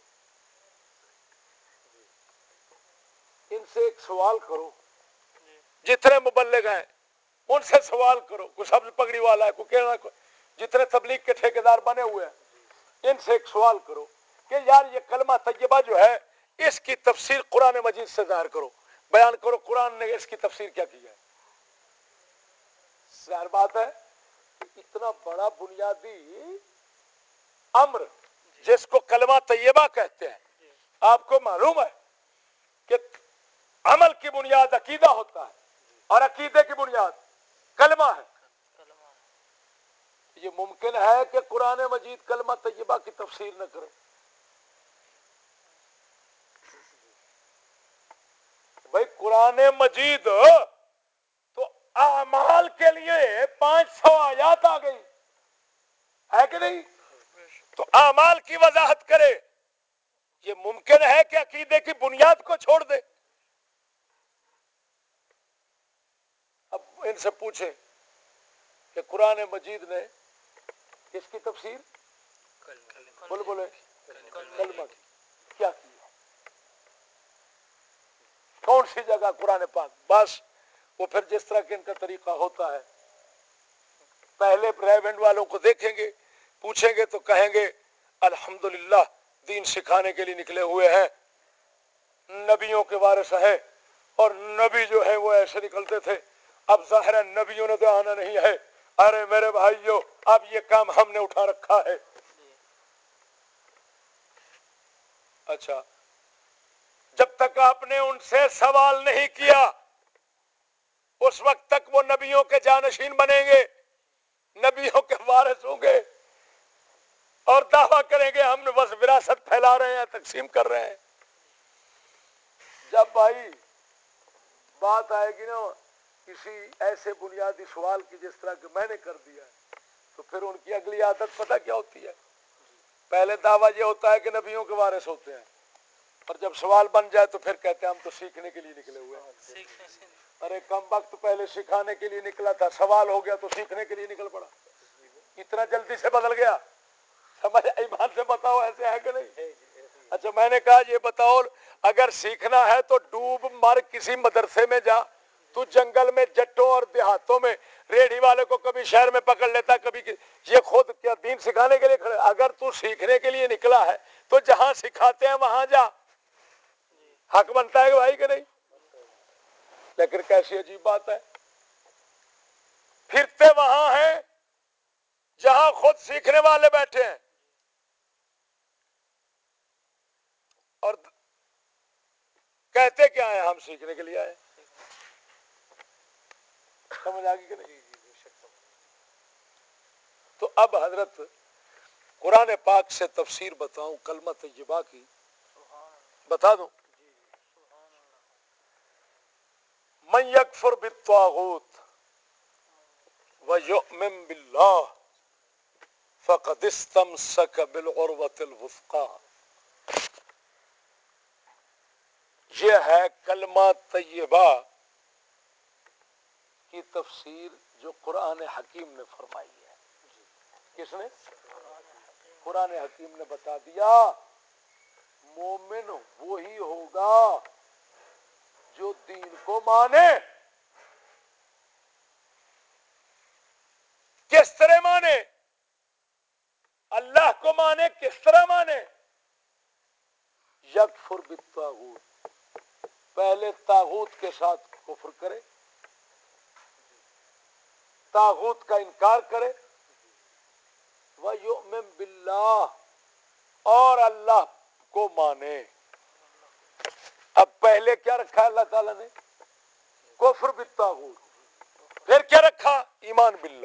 ان سے ایک سوال کرو، جتنے مبلغ ہیں ان سے سوال کرو، کوئی سبز پگڑی والا ہے، کوئی کہنا، جتنے تبلیغ کے ٹھیکیدار بنے ہوئے ہیں ان سے ایک سوال کرو کہ یار یہ کلمہ طیبہ جو ہے اس کی تفسیر قرآن مجید سے ظاہر کرو، بیان کرو قرآن نے اس کی تفسیر کیا کی ہے. ظاہر بات ہے اتنا بڑا بنیادی امر جس کو کلمہ طیبہ کہتے ہیں، آپ کو معلوم ہے کہ عمل کی بنیاد عقیدہ ہوتا ہے اور عقیدے کی بنیاد کلمہ ہے. یہ ممکن ہے کہ قرآن مجید کلمہ طیبہ کی تفسیر نہ کرے؟ بھائی قرآن مجید تو اعمال کے لیے 500 آیات آ گئی ہے کہ نہیں؟ تو اعمال کی وضاحت کرے. یہ ممکن ہے کہ عقیدے کی بنیاد کو چھوڑ دے؟ اب ان سے پوچھیں کہ قرآن مجید نے اس کی تفسیر بولے کلمہ کی کیا کی ہے؟ کون سی جگہ قرآن پاک؟ بس وہ پھر جس طرح کہ ان کا طریقہ ہوتا ہے، پہلے ریونٹ والوں کو دیکھیں گے، پوچھیں گے تو کہیں گے الحمدللہ دین سکھانے کے لیے نکلے ہوئے ہیں، نبیوں کے وارث ہیں، اور نبی جو ہے وہ ایسے نکلتے تھے. اب ظاہر ہے نبیوں نے تو آنا نہیں ہے. ارے میرے بھائیو اب یہ کام ہم نے اٹھا رکھا ہے. اچھا جب تک آپ نے ان سے سوال نہیں کیا اس وقت تک وہ نبیوں کے جانشین بنیں گے، نبیوں کے وارث ہوں گے اور دعویٰ کریں گے ہم نے بس وراثت پھیلا رہے ہیں، تقسیم کر رہے ہیں. جب بھائی بات آئے گی نا کسی ایسے بنیادی سوال کی جس طرح کہ میں نے کر دیا ہے، تو پھر ان کی اگلی عادت پتہ کیا ہوتی ہے؟ پہلے دعویٰ یہ ہوتا ہے کہ نبیوں کے وارث ہوتے ہیں، اور جب سوال بن جائے تو پھر کہتے ہیں ہم تو سیکھنے کے لیے نکلے ہوئے ہیں. ارے کم وقت پہلے سکھانے کے لیے نکلا تھا، سوال ہو گیا تو سیکھنے کے لیے نکل پڑا. اتنا جلدی سے بدل گیا. سمجھ ایمان سے بتاؤ ایسے ہے کہ نہیں؟ اچھا میں نے کہا یہ بتاؤ اگر سیکھنا ہے تو ڈوب مر کسی مدرسے میں جا. تو جنگل میں جٹوں اور دیہاتوں میں ریڑھی والے کو کبھی شہر میں پکڑ لیتا, کبھی یہ خود کیا دین سکھانے کے لیے کھڑے. اگر تو سیکھنے کے لیے نکلا ہے تو جہاں سکھاتے ہیں وہاں جا, حق بنتا ہے کہ بھائی کہ نہیں؟ لیکن کیسی عجیب بات ہے, پھرتے وہاں ہیں جہاں خود سیکھنے والے بیٹھے ہیں اور کہتے کیا ہیں ہم سیکھنے کے لیے آئے. سمجھ آ گئی کہ نہیں؟ تو اب حضرت قرآن پاک سے تفسیر بتاؤں کلمہ طیبہ کی, بتا دوں. من یکفر بالطاغوت ویؤمن باللہ فقد استمسک بالعروۃ الوثقی. یہ ہے کلمہ طیبہ کی تفسیر جو قرآن حکیم نے فرمائی ہے. کس نے؟ قرآن حکیم نے بتا دیا مومن وہی ہوگا جو دین کو مانے. کس طرح مانے؟ اللہ کو مانے. کس طرح مانے؟ یکفر بالطاغوت, پہلے طاغوت کے ساتھ کفر کرے, طاغوت کا انکار کرے. وَيُؤْمِن بِاللَّهِ, اور اللہ کو مانے. اب پہلے کیا رکھا ہے اللہ تعالیٰ نے؟ کفر بالطاغوت. پھر کیا رکھا؟ ایمان باللہ.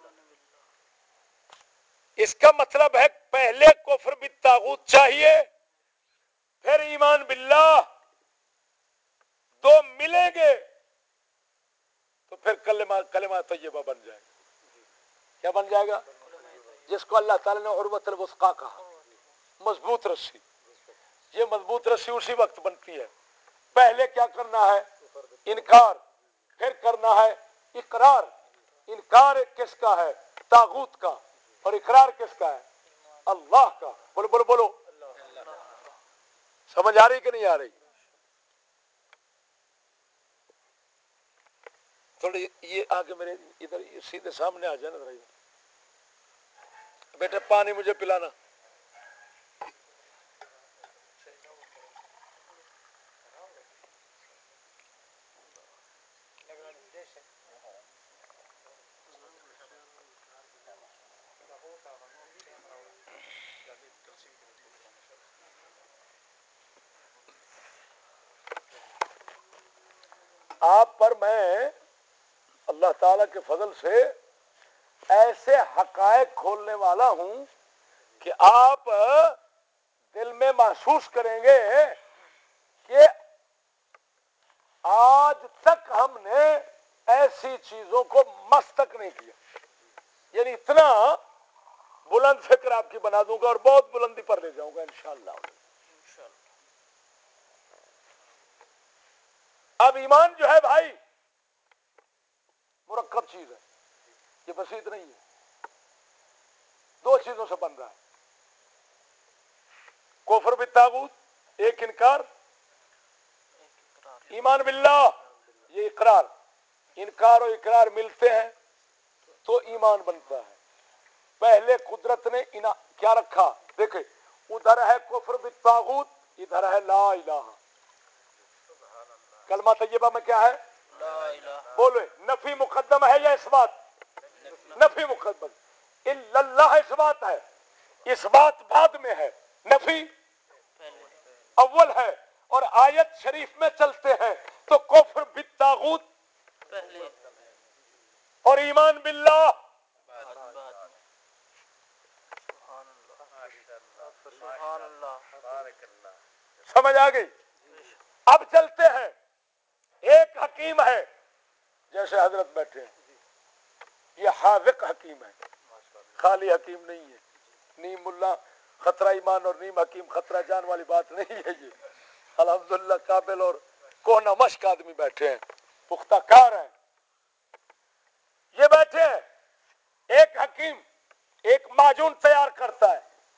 اس کا مطلب ہے پہلے کفر بالطاغوت چاہیے, پھر ایمان باللہ. دو ملیں گے تو پھر کلمہ طیبہ بن جائے گا. کیا بن جائے گا؟ جس کو اللہ تعالیٰ نے عروۃ الوثقی کہا, مضبوط رسی. یہ مضبوط رسی اسی وقت بنتی ہے. پہلے کیا کرنا ہے؟ انکار. پھر کرنا ہے اقرار. انکار کس کا ہے؟ طاغوت کا. اور اقرار کس کا ہے؟ اللہ کا. بولو بولو بولو, سمجھ آ رہی کہ نہیں آ رہی؟ تھوڑی یہ آگے میرے ادھر سیدھے سامنے آ جانا ذرا. بیٹا پانی مجھے پلانا. آپ پر میں اللہ تعالیٰ کے فضل سے ایسے حقائق کھولنے والا ہوں کہ آپ دل میں محسوس کریں گے کہ آج تک ہم نے ایسی چیزوں کو مس تک نہیں کیا. یعنی اتنا بلند فکر آپ کی بنا دوں گا اور بہت بلندی پر لے جاؤں گا انشاءاللہ. اب ایمان جو ہے بھائی مرکب چیز ہے, یہ بسیط نہیں ہے. دو چیزوں سے بن رہا ہے, کفر بالطاغوت ایک انکار, ایمان باللہ یہ اقرار. انکار و اقرار ملتے ہیں تو ایمان بنتا ہے. پہلے قدرت نے کیا رکھا؟ دیکھیں ادھر ہے کفر بالطاغوت, ادھر ہے لا الہ. کلمہ طیبہ میں کیا ہے؟ لا الہ. بولے نفی مقدم ہے یا اس بات؟ نفی مقدم. الا اللہ اس بات ہے, اس بات بعد میں ہے, نفی اول ہے. اور آیت شریف میں چلتے ہیں تو کفر بالطاغوت پہلے اور ایمان باللہ. سمجھ آ گئی؟ اب چلتے ہیں. ایک حکیم ہے جیسے حضرت بیٹھے ہیں, یہ حاذق حکیم ہے, خالی حکیم نہیں ہے. نیم ملا خطرہ ایمان اور نیم حکیم خطرہ جان والی بات نہیں ہے. یہ الحمدللہ قابل اور کونا مشق آدمی بیٹھے ہیں, پختہ کار ہیں. یہ بیٹھے ہیں, ایک حکیم ایک معجون تیار کرتا ہے,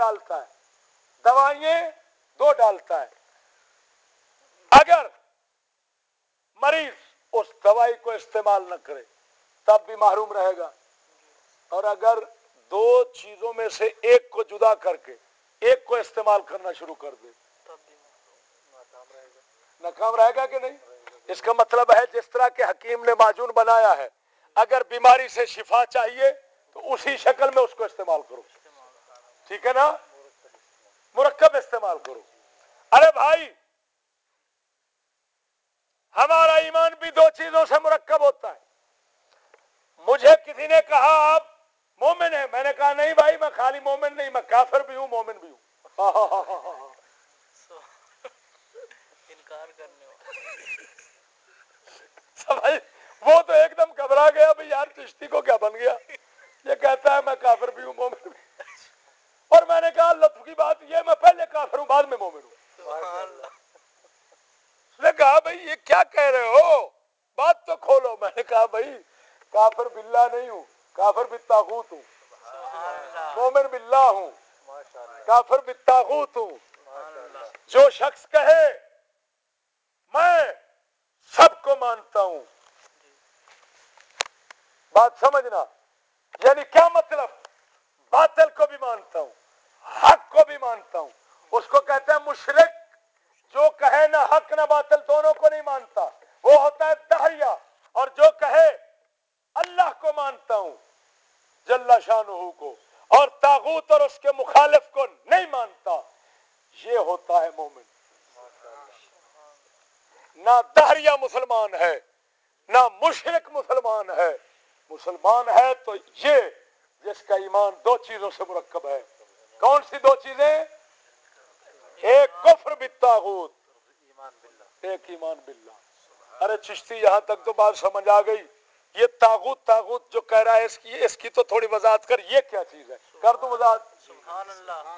ڈالتا ہے, دوائیں 2 ڈالتا ہے. اگر مریض اس دوائی کو استعمال نہ کرے تب بھی محروم رہے گا, اور اگر 2 چیزوں میں سے ایک کو جدا کر کے ایک کو استعمال کرنا شروع کر دے ناکام رہے گا کہ نہیں. اس کا مطلب ہے جس طرح کے حکیم نے معجون بنایا ہے, اگر بیماری سے شفا چاہیے تو اسی شکل میں اس کو استعمال کرو, ٹھیک ہے نا, مرکب استعمال کرو. ارے بھائی ہمارا ایمان بھی 2 چیزوں سے مرکب ہوتا ہے. مجھے کسی نے کہا آپ مومن ہیں, میں نے کہا نہیں بھائی میں خالی مومن نہیں, میں کافر بھی ہوں مومن بھی ہوں. انکار کرنے سمجھ, وہ تو ایک دم گھبرا گیا بھائی یار چشتی کو کیا بن گیا, یہ کہتا ہے میں کافر بھی ہوں مومن بھی. اور میں نے کہا لطف کی بات یہ میں پہلے کافر ہوں بعد میں مومن ہوں. اس نے کہا بھائی یہ کیا کہہ رہے ہو, بات تو کھولو. میں نے کہا بھائی کافر باللہ نہیں ہوں, کافر بالطاغوت ہوں, مومن باللہ ہوں, کافر بالطاغوت ہوں. جو شخص کہے میں سب کو مانتا ہوں, بات سمجھنا, یعنی کیا مطلب, باطل کو بھی مانتا ہوں حق کو بھی مانتا ہوں, اس کو کہتے ہیں مشرک. جو کہے نہ حق نہ باطل دونوں کو نہیں مانتا وہ ہوتا ہے دہریہ, اور جو کہے اللہ کو مانتا ہوں جل شانہ کو اور طاغوت اور اس کے مخالف کو نہیں مانتا, یہ ہوتا ہے مومن. نہ دہریہ مسلمان ہے نہ مشرک مسلمان ہے. مسلمان ہے تو یہ جس کا ایمان 2 چیزوں سے مرکب ہے. کون سی 2 چیزیں؟ ایک کفر بالطاغوت, ایک ایمان باللہ. ارے چشتی یہاں تک تو بات سمجھ آ گئی. یہ طاغوت جو کہہ رہا ہے اس کی تو تھوڑی وضاحت کر, یہ کیا چیز ہے, کر دوں وضاحت. سبحان اللہ.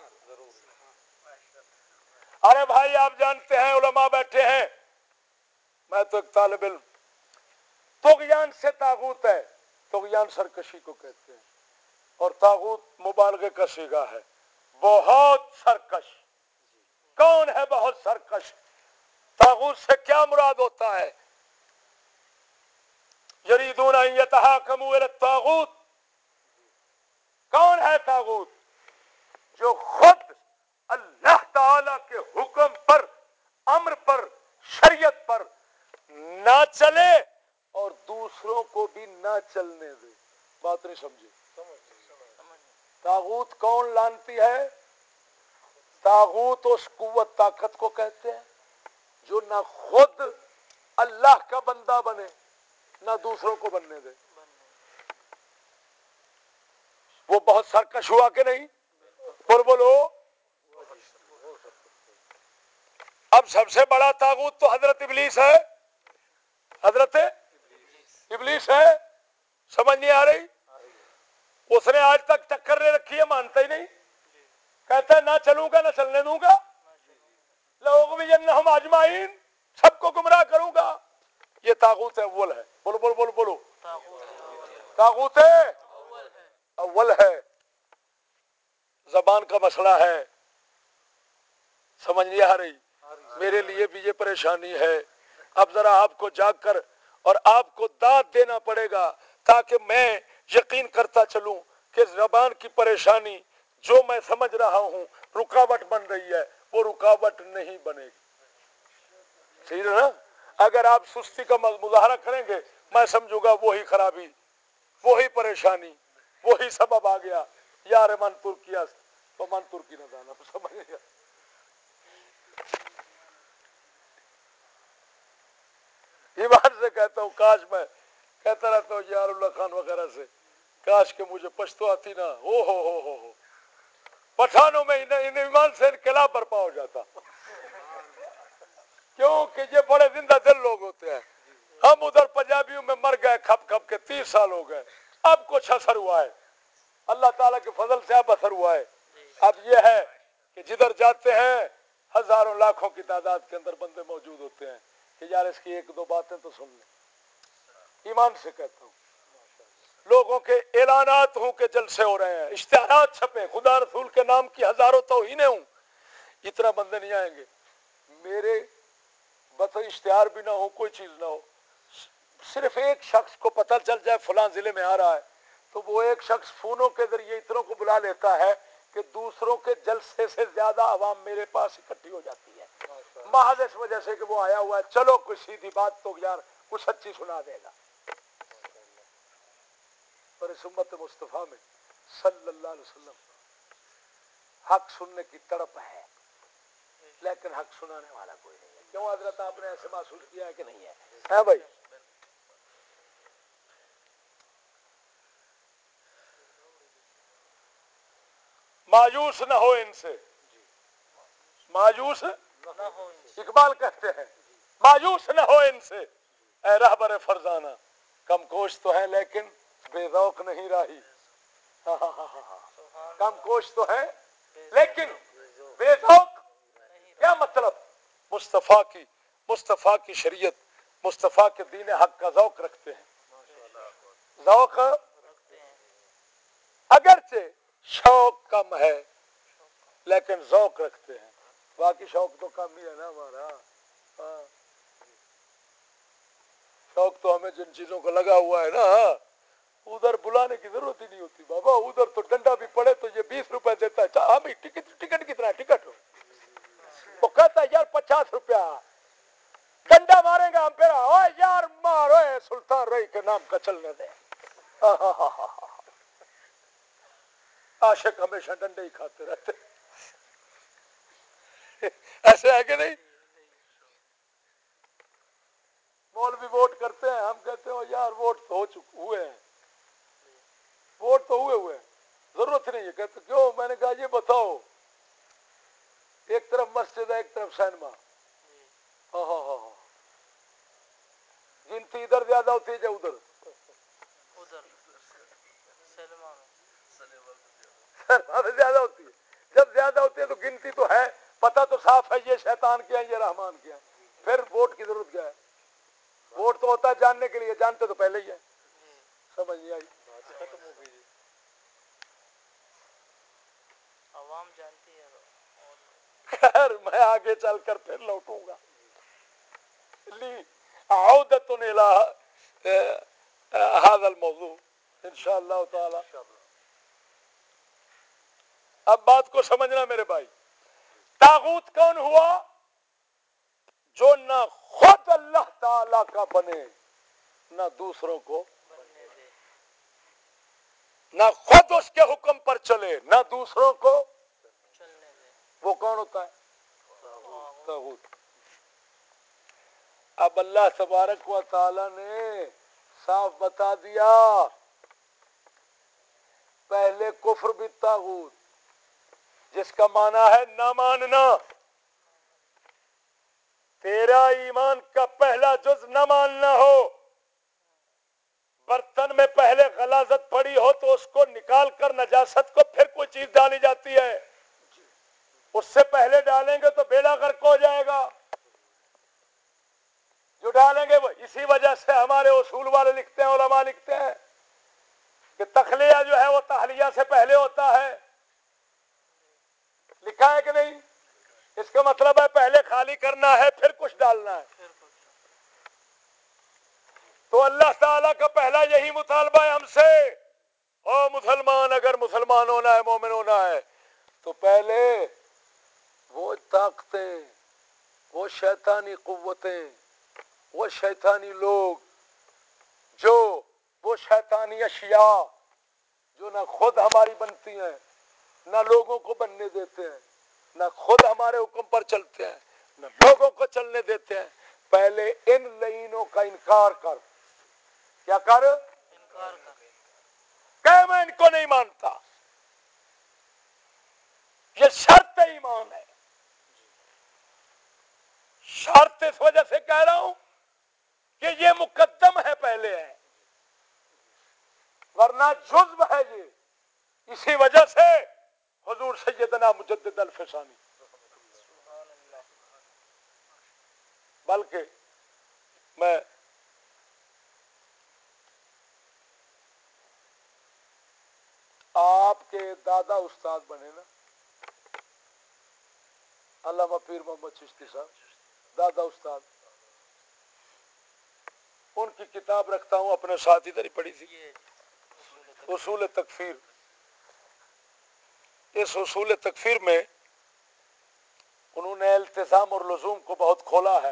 ارے بھائی آپ جانتے ہیں علماء بیٹھے ہیں, میں تو ایک طالب علم, طغیان سے طاغوت ہے, طغیان سرکشی کو کہتے ہیں, اور طاغوت مبالغے کا صیغہ ہے, بہت سرکش. کون ہے بہت سرکش؟ طاغوت سے کیا مراد ہوتا ہے؟ یریدون ان یتحاکموا الی الطاغوت. کون ہے طاغوت؟ جو خود اللہ تعالی کے حکم پر, امر پر, شریعت پر نہ چلے اور دوسروں کو بھی نہ چلنے دے. بات نہیں سمجھی؟ طاغوت کون لانتی ہے؟ طاغوت اس قوت طاقت کو کہتے ہیں جو نہ خود اللہ کا بندہ بنے نہ دوسروں کو بننے دے. وہ بہت سرکش ہوا کہ نہیں؟ بولو. اب سب سے بڑا طاغوت تو حضرت ابلیس ہے, حضرت ابلیس ہے. سمجھ نہیں آ رہی؟ اس نے آج تک ٹکر لے رکھی ہے, مانتا ہی نہیں, کہتا ہے نہ چلوں گا نہ چلنے دوں گا. لأغوینہم اجمعین, سب کو گمراہ کروں گا. یہ طاغوت اول ہے. بولو بولو بولو بولو. طاغوت اول ہے. زبان کا مسئلہ ہے, سمجھ نہیں آ رہی؟ میرے لیے بھی یہ پریشانی ہے. اب ذرا آپ کو جاگ کر اور آپ کو داد دینا پڑے گا تاکہ میں یقین کرتا چلوں کہ زبان کی پریشانی جو میں سمجھ رہا ہوں رکاوٹ بن رہی ہے, وہ رکاوٹ نہیں بنے گی. ٹھیک ہے نا؟ اگر آپ سستی کا مظاہرہ کریں گے میں سمجھوں گا وہی خرابی, وہی پریشانی, وہی سبب آ گیا. یار من ترکیا تو من ترکی نہ جانا, سمجھ گیا. ایمان سے کہتا ہوں, کاش میں کہتا رہتا ہوں یار اللہ خان وغیرہ سے, کاش کہ مجھے پشتو آتی نا, ہو پٹھانوں میں ان ایمان سے انقلاب برپا ہو جاتا. کیونکہ یہ بڑے زندہ دل لوگ ہوتے ہیں. ہم ادھر پنجابیوں میں مر گئے کھپ کھپ کے, 30 سال ہو گئے, اب کچھ اثر ہوا ہے, اللہ تعالیٰ کے فضل سے اب اثر ہوا ہے. اب یہ ہے کہ جدھر جاتے ہیں ہزاروں لاکھوں کی تعداد کے اندر بندے موجود ہوتے ہیں کہ یار اس کی 1-2 باتیں تو سن لیں. ایمان سے کہتا ہوں, لوگوں کے اعلانات ہوں کہ جلسے ہو رہے ہیں، اشتہارات چھپے، خدا رسول کے نام کی ہزاروں توہینیں ہوں، اتنا بندے نہیں آئیں گے. میرے بس اشتہار بھی نہ ہو، کوئی چیز نہ ہو، صرف ایک شخص کو پتہ چل جائے فلاں ضلع میں آ رہا ہے، تو وہ ایک شخص فونوں کے ذریعے اتنوں کو بلا لیتا ہے کہ دوسروں کے جلسے سے زیادہ عوام میرے پاس اکٹھی ہو جاتی ہے، محض اس وجہ سے کہ وہ آیا ہوا ہے. چلو کوئی سیدھی بات تو یار کچھ سچی سنا دے گا. پر اس امت مصطفیٰ میں صلی اللہ علیہ وسلم حق سننے کی تڑپ ہے، لیکن حق سنانے والا کوئی نہیں ہے. کیوں حضرت آپ نے ایسے محسوس کیا ہے کہ نہیں ہے؟ ہے بھائی. مایوس نہ ہو ان سے، مایوس اقبال کہتے ہیں مایوس نہ ہو ان سے اے رہبر فرزانہ، کم کوش تو ہے لیکن بے ذوق نہیں راہی. کم کوش تو ہے لیکن بے ذوق. کیا مطلب؟ مصطفیٰ کی شریعت، مصطفیٰ کے دین حق کا ذوق رکھتے ہیں. ذوق اگرچہ شوق کم ہے لیکن ذوق رکھتے ہیں. باقی شوق تو کم ہی ہے نا ہمارا. شوق تو ہمیں جن چیزوں کا لگا ہوا ہے نا، ادھر بلانے کی ضرورت ہی نہیں ہوتی. بابا ادھر تو ڈنڈا بھی پڑے تو یہ 20 روپے دیتا ہے. ہاں بھائی ٹکٹ کتنا ہے؟ ٹکٹ وہ کہتا ہے یار 50 روپیہ. ڈنڈا مارے گا ہم پھر یار مارو سلطان رئی کے نام کا چلنے دیں. عاشق ہمیشہ ڈنڈے ہی کھاتے رہتے. ایسے ہے کہ نہیں؟ مولوی ووٹ کرتے ہیں، ہم کہتے ہیں یار ووٹ تو ہوئے ہیں، ووٹ تو ہوئے ہیں، ضرورت نہیں ہے. کہتے کیوں؟ میں نے کہا یہ بتاؤ، ایک طرف مسجد ہے ایک طرف سینما. ہاں ہاں ہاں ہاں، گنتی ادھر زیادہ ہوتی ہے یا ادھر؟ زیادہ ہوتی ہے. جب زیادہ ہوتی ہے تو گنتی تو ہے، پتہ تو صاف ہے یہ شیطان کیا ہے یہ رحمان کیا ہے. پھر ووٹ کی ضرورت کیا ہے؟ ووٹ تو ہوتا ہے جاننے کے لیے، جانتے تو پہلے ہی ہے. سمجھ نہیں آئی؟ ختم ہو گئی. عوام جانتی ہے. خیر میں آگے چل کر پھر لوٹوں گا. عودۃ الی هذا الموضوع انشاءاللہ تعالی. اب بات کو سمجھنا میرے بھائی. طاغوت کون ہوا؟ جو نہ خود اللہ تعالی کا بنے نہ دوسروں کو، نہ خود اس کے حکم پر چلے نہ دوسروں کو چلنے دے. وہ کون ہوتا ہے؟ طاغوت. اب اللہ تبارک و تعالی نے صاف بتا دیا، پہلے کفر بھی طاغوت، جس کا معنی ہے نہ ماننا. تیرا ایمان کا پہلا جز نہ ماننا ہو. برتن میں پہلے غلاظت پڑی ہو تو اس کو نکال کر نجاست کو پھر کوئی چیز ڈالی جاتی ہے، اس سے پہلے ڈالیں گے تو بیڑا غرق ہو جائے گا. جو ڈالیں گے وہ اسی وجہ سے ہمارے اصول والے لکھتے ہیں، علماء لکھتے ہیں کہ تخلیہ جو ہے وہ تحلیہ سے پہلے ہوتا ہے. لکھا ہے کہ نہیں؟ اس کا مطلب ہے پہلے خالی کرنا ہے پھر کچھ ڈالنا ہے. تو اللہ تعالیٰ کا پہلا یہی مطالبہ ہے ہم سے، او مسلمان اگر مسلمان ہونا ہے، مومن ہونا ہے تو پہلے وہ طاقتیں، وہ شیطانی قوتیں، وہ شیطانی لوگ، جو وہ شیطانی اشیاء جو نہ خود ہماری بنتی ہیں نہ لوگوں کو بننے دیتے ہیں، نہ خود ہمارے حکم پر چلتے ہیں نہ لوگوں کو چلنے دیتے ہیں، پہلے ان لعینوں کا انکار کر. کیا کر؟ انکار کر. کہ میں ان کو نہیں مانتا. یہ شرط ایمان ہے. شرط اس وجہ سے کہہ رہا ہوں کہ یہ مقدم ہے، پہلے ہے، ورنہ جزو ہے یہ. اسی وجہ سے حضور سیدنا مجدد الفسانی بلکہ میں دادا استاد بنے نا، علامہ پیر محمد چشتی صاحب دادا استاد، ان کی کتاب رکھتا ہوں اپنے ساتھ، ادھر ہی پڑھی تھی، اصول تکفیر۔ اس اصول تکفیر میں انہوں نے التزام اور لزوم کو بہت کھولا ہے۔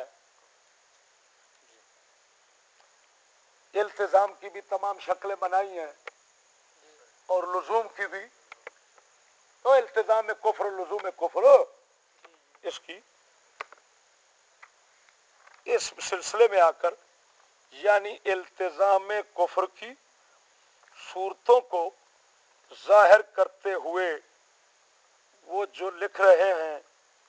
التزام کی بھی تمام شکلیں بنائی ہیں اور لزوم کی بھی، تو التزام میں کفر، لزوم میں کفر، اس کی اس سلسلے میں آ کر یعنی التزام کفر کی صورتوں کو ظاہر کرتے ہوئے وہ جو لکھ رہے ہیں،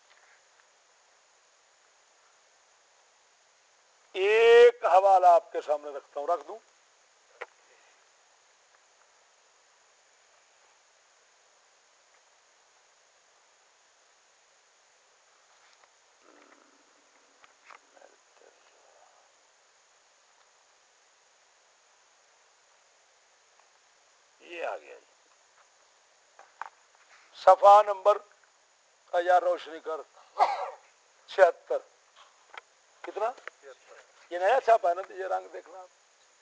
ایک حوالہ آپ کے سامنے رکھتا ہوں، رکھ دوں؟ یہ آ گیا جی، صفحہ نمبر یا روشنی کر 76، کتنا؟ یہ نیا چھاپا ہے نا، یہ رنگ دیکھنا آپ۔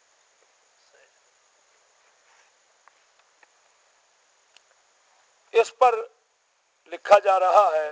اس پر لکھا جا رہا ہے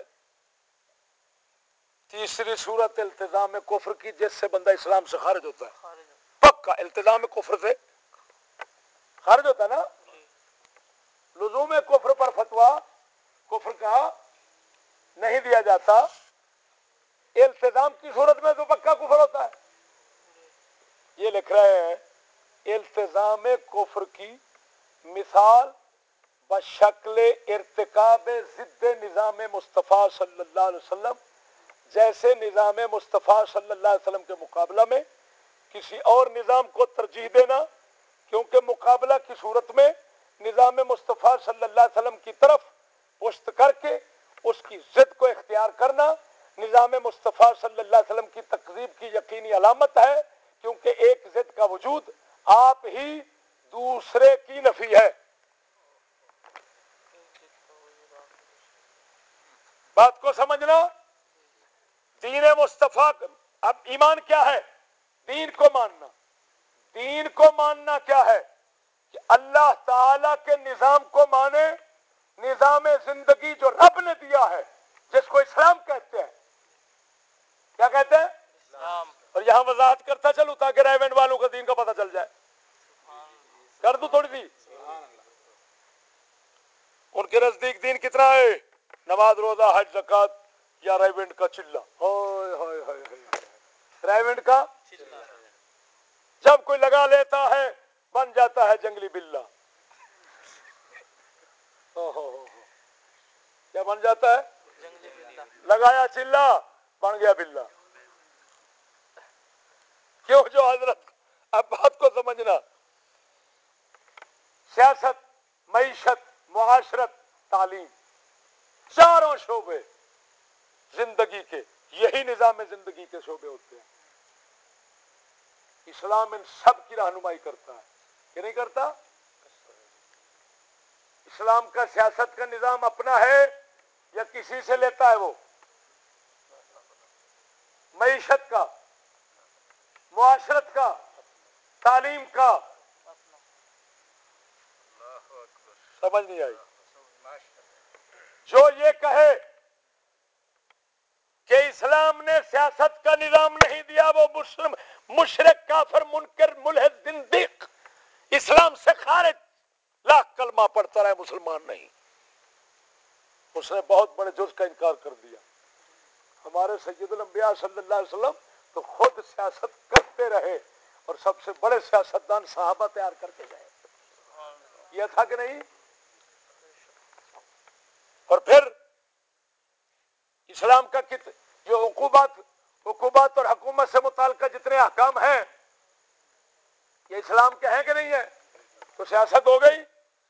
تیسری صورت التزام کفر کی، جس سے بندہ اسلام سے خارج ہوتا ہے، پکا التزام کفر سے خارج ہوتا ہے نا۔ لزوم کفر پر فتویٰ کفر کا نہیں دیا جاتا، التزام کی صورت میں تو پکا کفر ہوتا ہے۔ یہ لکھ رہے ہیں التزام کفر کی مثال بشکل ارتکاب ضد نظام مصطفیٰ صلی اللہ علیہ وسلم، جیسے نظام مصطفیٰ صلی اللہ علیہ وسلم کے مقابلہ میں کسی اور نظام کو ترجیح دینا، کیونکہ مقابلہ کی صورت میں نظام مصطفیٰ صلی اللہ علیہ وسلم کی طرف پشت کر کے اس کی ضد کو اختیار کرنا نظام مصطفیٰ صلی اللہ علیہ وسلم کی تکذیب کی یقینی علامت ہے، کیونکہ ایک ضد کا وجود آپ ہی دوسرے کی نفی ہے۔ بات کو سمجھنا، دین مصطفیٰ، اب ایمان کیا ہے؟ دین کو ماننا۔ دین کو ماننا کیا ہے؟ کہ اللہ تعالی کے نظام کو مانے، نظام زندگی جو رب نے دیا ہے، جس کو اسلام کہتے ہیں۔ کیا کہتے ہیں؟ اسلام۔ اور یہاں وضاحت کرتا چلوں تاکہ ریونڈ والوں کا دین کا پتہ چل جائے، کر دوں تھوڑی سی۔ ان کے نزدیک دین کتنا ہے؟ نماز، روزہ، حج، زکات یا ریونڈ کا چلہ؟ ریونڈ کا جب کوئی لگا لیتا ہے بن جاتا ہے جنگلی بلہ۔ کیا بن جاتا ہے؟ جنگلی بلہ۔ لگایا چلہ بن گیا بلہ۔ کیوں؟ جو حضرت، اب بات کو سمجھنا، سیاست، معیشت، معاشرت، تعلیم، چاروں شعبے زندگی کے، یہی نظام زندگی کے شعبے ہوتے ہیں۔ اسلام ان سب کی رہنمائی کرتا ہے کہ نہیں کرتا؟ اسلام کا سیاست کا نظام اپنا ہے یا کسی سے لیتا ہے؟ وہ معیشت کا، معاشرت کا، تعلیم کا، سمجھ نہیں آئی؟ جو یہ کہے کہ اسلام نے سیاست کا نظام نہیں دیا، وہ مسلم، مشرک، کافر، منکر، ملحد، زندیق، اسلام سے خارج، لاکھ کلمہ پڑھتا رہے، مسلمان نہیں۔ اس نے بہت بڑے جز کا انکار کر دیا۔ ہمارے سید الانبیاء صلی اللہ علیہ وسلم تو خود سیاست کرتے رہے اور سب سے بڑے سیاستدان صحابہ تیار کرتے گئے، یہ تھا کہ نہیں؟ اور پھر اسلام کا جو حکومت اور حکومت سے متعلقہ جتنے احکام ہیں، یہ اسلام کے ہیں کہ نہیں ہے؟ تو سیاست ہو گئی۔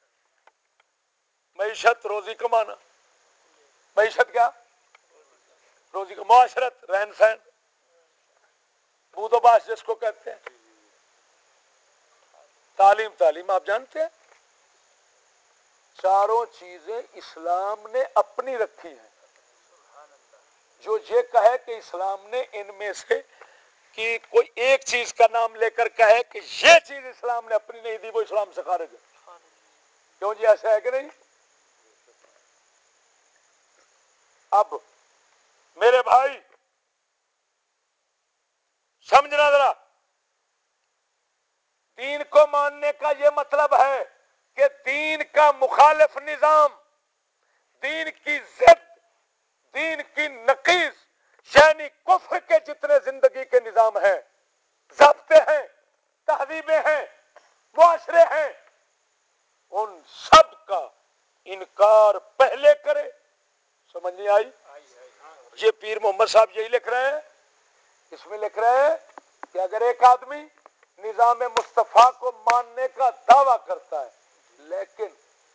معیشت، روزی کمانا، معیشت کیا؟ روزی کا، معاشرت، رہن سہن، بود و باش جس کو کہتے ہیں، تعلیم، تعلیم آپ جانتے ہیں، چاروں چیزیں اسلام نے اپنی رکھی ہیں. جو یہ کہے کہ اسلام نے ان میں سے کہ کوئی ایک چیز کا نام لے کر کہے کہ یہ چیز اسلام نے اپنی نہیں دی, وہ اسلام سے خارج ہے. کیوں جی, ایسا ہے کہ نہیں؟ اب میرے بھائی سمجھنا ذرا, دین کو ماننے کا یہ مطلب ہے کہ دین کا مخالف نظام, دین کی ضد, دین کی نقیض یعنی کفر کے جتنے زندگی کے نظام ہیں, ضابطے ہیں, تہذیبیں ہیں, معاشرے ہیں, ان سب کا انکار پہلے کرے. سمجھ نہیں آئی؟ یہ پیر محمد صاحب یہی لکھ رہے ہیں, اس میں لکھ رہے ہیں کہ اگر ایک آدمی نظام مصطفیٰ کو ماننے کا دعویٰ کرتا ہے لیکن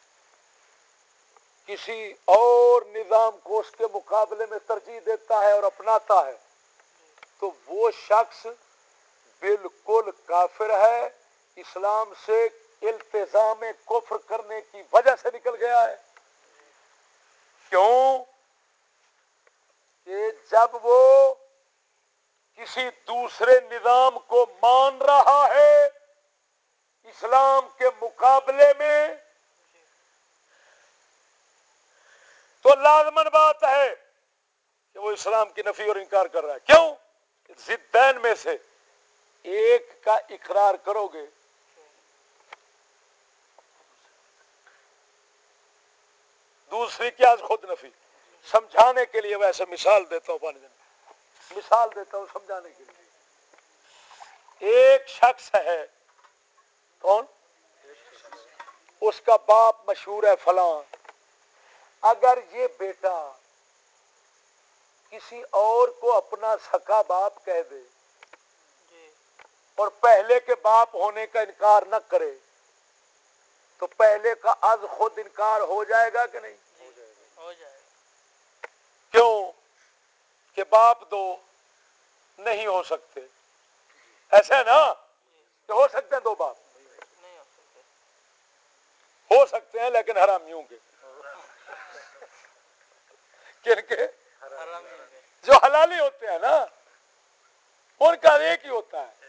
کسی اور نظام کو اس کے مقابلے میں ترجیح دیتا ہے اور اپناتا ہے, تو وہ شخص بالکل کافر ہے, اسلام سے التزام کفر کرنے کی وجہ سے نکل گیا ہے. کیوں کہ جب وہ کسی دوسرے نظام کو مان رہا ہے اسلام کے مقابلے میں, تو لازمن بات ہے کہ وہ اسلام کی نفی اور انکار کر رہا ہے. کیوں؟ ضدین میں سے ایک کا اقرار کرو گے دوسری کی آج خود نفی. سمجھانے کے لیے ویسے مثال دیتا ہوں, مثال دیتا ہوں سمجھانے کے لیے. ایک شخص ہے, کون؟ اس کا باپ مشہور ہے فلاں. اگر یہ بیٹا کسی اور کو اپنا سکا باپ کہہ دے اور پہلے کے باپ ہونے کا انکار نہ کرے تو پہلے کا از خود انکار ہو جائے گا کہ نہیں؟ ہو جائے گا. کیوں کہ باپ دو نہیں ہو سکتے, ایسا ہے نا کہ ہو سکتے ہیں دو باپ, نہیں ہو سکتے. ہو سکتے ہیں لیکن حرامیوں کے. کن کے؟ حرامیوں کے. جو حلالی ہوتے ہیں نا ان کا ایک ہی ہوتا ہے.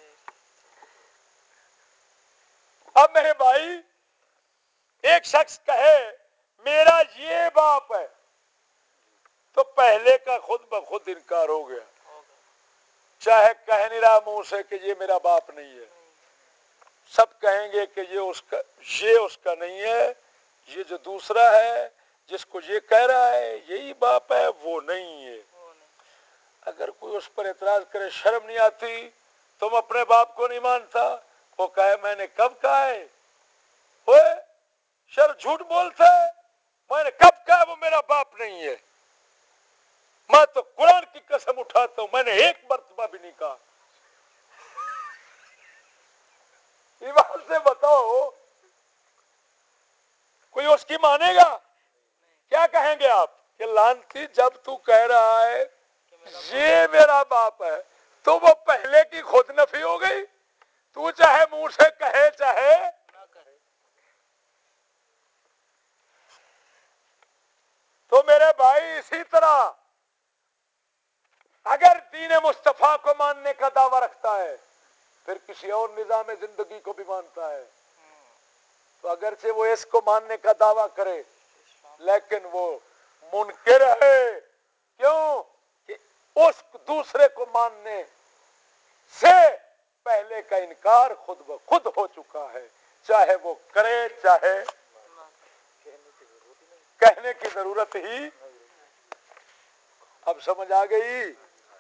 اب میرے بھائی ایک شخص کہے میرا یہ باپ ہے تو پہلے کا خود بخود انکار ہو گیا, چاہے کہہ نہیں رہا منہ سے کہ یہ میرا باپ نہیں ہے. سب کہیں گے کہ یہ اس کا نہیں ہے, یہ جو دوسرا ہے جس کو یہ کہہ رہا ہے یہی باپ ہے, وہ نہیں ہے. اگر کوئی اس پر اعتراض کرے شرم نہیں آتی, تم اپنے باپ کو نہیں مانتا, وہ کہے میں نے کب کہا ہے, شر جھوٹ بولتا ہے, میں نے کب کہا وہ میرا باپ نہیں ہے, میں تو قرآن کی قسم اٹھاتا ہوں میں نے ایک مرتبہ بھی نہیں کہا. ایمان سے بتاؤ کوئی اس کی مانے گا؟ کیا کہیں گے آپ کہ لانتی جب تو کہہ رہا ہے یہ میرا باپ ہے تو وہ پہلے کی خود نفی ہو گئی, تو چاہے منہ سے کہے چاہے نہ کرے. تو میرے بھائی اسی طرح اگر دین مصطفیٰ کو ماننے کا دعویٰ رکھتا ہے پھر کسی اور نظام زندگی کو بھی مانتا ہے, تو اگرچہ وہ اس کو ماننے کا دعویٰ کرے لیکن وہ منکر ہے. کیوں کہ اس دوسرے کو ماننے سے پہلے کا انکار خود بخود ہو چکا ہے, چاہے وہ کرے چاہے کہنے کی ضرورت ہی. اب سمجھ آ گئی؟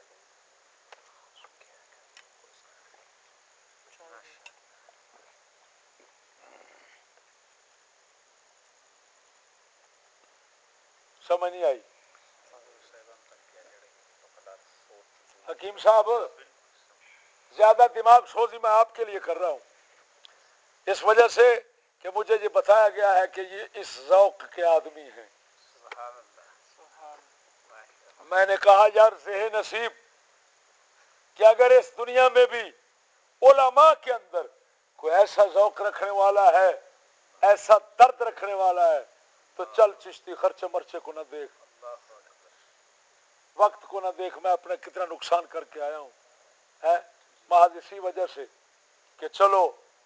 سمجھ نہیں آئی؟ حکیم صاحب زیادہ دماغ سوزی میں آپ کے لیے کر رہا ہوں اس وجہ سے کہ مجھے یہ بتایا گیا ہے کہ یہ اس ذوق کے آدمی ہیں. میں نے کہا یار ذہن نصیب کہ اگر اس دنیا میں بھی علماء کے اندر کوئی ایسا ذوق رکھنے والا ہے ایسا درد رکھنے والا ہے تو چل چشتی خرچے مرچے کو نہ دیکھ، وقت کو نہ دیکھ، میں اپنا کتنا نقصان کر کے آیا ہوں محض اسی وجہ سے کہ چلو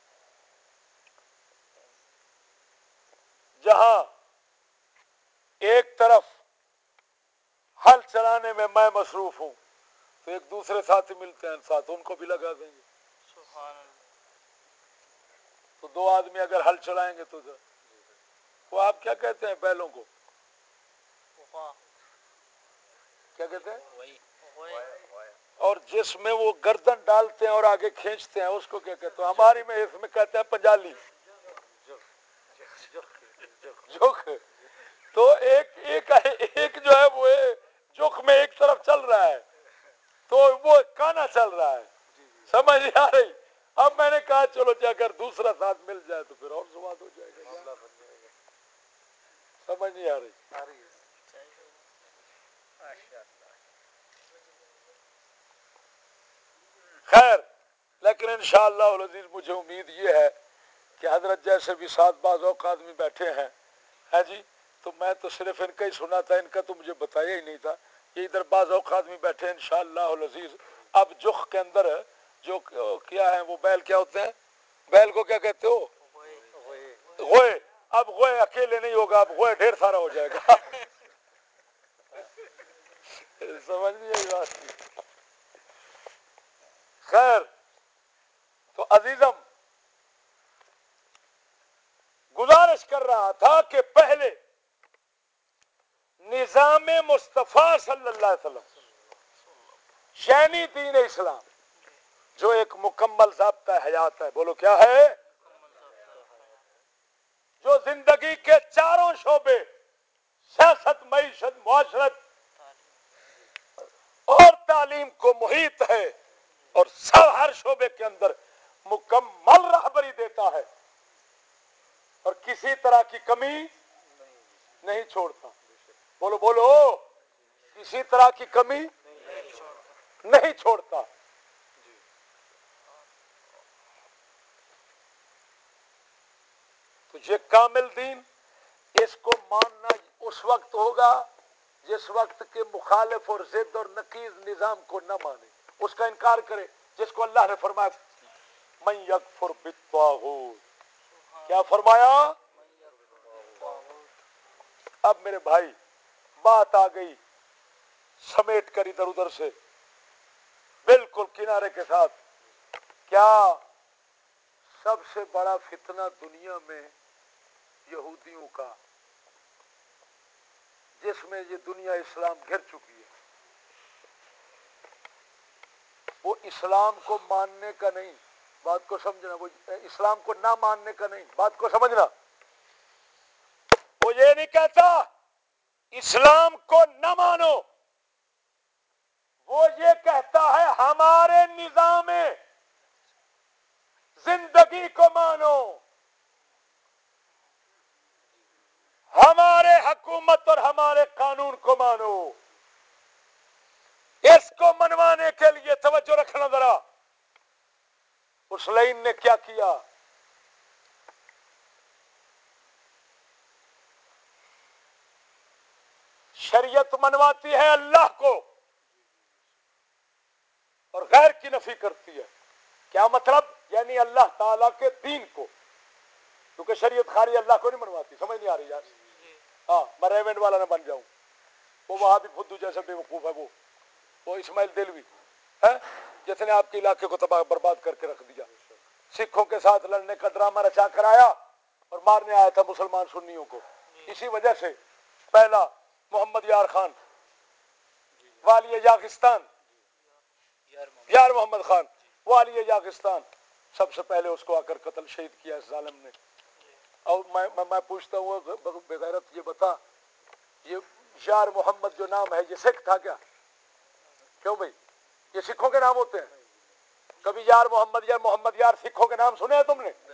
جہاں ایک طرف ہل چلانے میں میں مصروف ہوں تو ایک دوسرے ساتھی ملتے ہیں ساتھ ان کو بھی لگا دیں گے. سبحان اللہ. تو دو آدمی اگر ہل چلائیں گے تو وہ آپ کیا کہتے ہیں بیلوں کو، کیا کہتے ہیں، اور جس میں وہ گردن ڈالتے ہیں اور آگے کھینچتے ہیں اس کو کیا کہتے ہیں، ہماری میں اس میں کہتے ہیں پنجالی، جوک. تو ایک جو ہے وہ جوک میں ایک طرف چل رہا ہے تو وہ کانا چل رہا ہے، سمجھ نہیں آ رہی. اب میں نے کہا چلو جی اگر دوسرا ساتھ مل جائے تو پھر اور سواد ہو جائے گا. سمجھ نہیں آ رہی. خیر لیکن انشاءاللہ العزیز مجھے امید یہ ہے کہ حضرت جیسے بھی ساتھ بعض اوقات آدمی بیٹھے ہیں جی، تو میں تو صرف ان کا ہی سنا تھا، ان کا تو مجھے بتایا ہی نہیں تھا. یہ ادھر بعض اوقات آدمی بیٹھے ہیں انشاءاللہ العزیز. اب جخ کے اندر جو کیا ہے وہ بیل کیا ہوتے ہیں، بیل کو کیا کہتے ہو، غوئے. اب غوئے اکیلے نہیں ہوگا، اب غوئے ڈھیر سارا ہو جائے گا. سمجھ نہیں آئی بات. خیر تو عزیزم گزارش کر رہا تھا کہ پہلے نظام مصطفیٰ صلی اللہ علیہ وسلم یعنی دین اسلام جو ایک مکمل ضابطہ حیات ہے، بولو کیا ہے، جو زندگی کے چاروں شعبے سیاست، معیشت، معاشرت اور تعلیم کو محیط ہے اور سب ہر شعبے کے اندر مکمل رہبری دیتا ہے اور کسی طرح کی کمی نہیں چھوڑتا. بولو بولو، کسی طرح کی کمی نہیں چھوڑتا. تو یہ کامل دین، اس کو ماننا اس وقت ہوگا جس وقت کے مخالف اور ضد اور نقیض نظام کو نہ مانے، اس کا انکار کرے، جس کو اللہ نے فرمایا من یکفر بالطاغوت. کیا فرمایا؟ اب میرے بھائی بات آ گئی سمیٹ کر ادھر ادھر سے بالکل کنارے کے ساتھ. کیا سب سے بڑا فتنہ دنیا میں یہودیوں کا، جس میں یہ دنیا اسلام گھر چکی ہے، وہ اسلام کو ماننے کا نہیں، بات کو سمجھنا، وہ اسلام کو نہ ماننے کا نہیں، بات کو سمجھنا. وہ یہ نہیں کہتا اسلام کو نہ مانو، وہ یہ کہتا ہے ہمارے نظام زندگی کو مانو، ہمارے حکومت اور ہمارے قانون کو مانو. اس کو منوانے کے لیے توجہ رکھنا ذرا. اس لائن نے کیا کیا، شریعت منواتی ہے اللہ کو اور غیر کی نفی کرتی ہے. کیا مطلب؟ یعنی اللہ تعالیٰ کے دین کو، کیونکہ شریعت خاری اللہ کو نہیں منواتی. سمجھ نہیں آ رہی یار؟ ہاں میں ریونڈ والا نہ بن جاؤں، وہ وہاں بھی بدھو جیسے بے وقوف ہے، وہ اسماعیل دلوی ہے جس نے آپ کے علاقے کو تباہ برباد کر کے رکھ دیا. سکھوں کے ساتھ لڑنے کا ڈرامہ رچا کر آیا اور مارنے آیا تھا مسلمان سنیوں کو. اسی وجہ سے پہلا محمد یار خان والی یاغستان، یار محمد خان والی یاغستان، سب سے پہلے اس کو آ کر قتل شہید کیا اس ظالم نے. اور میں پوچھتا ہوں بغیرت، یہ بتا، یہ یار محمد جو نام ہے یہ سکھ تھا کیا؟ کیوں بھائی، یہ سکھوں کے نام ہوتے ہیں؟ کبھی یار محمد یا محمد یار سکھوں کے نام سنے ہیں تم نے؟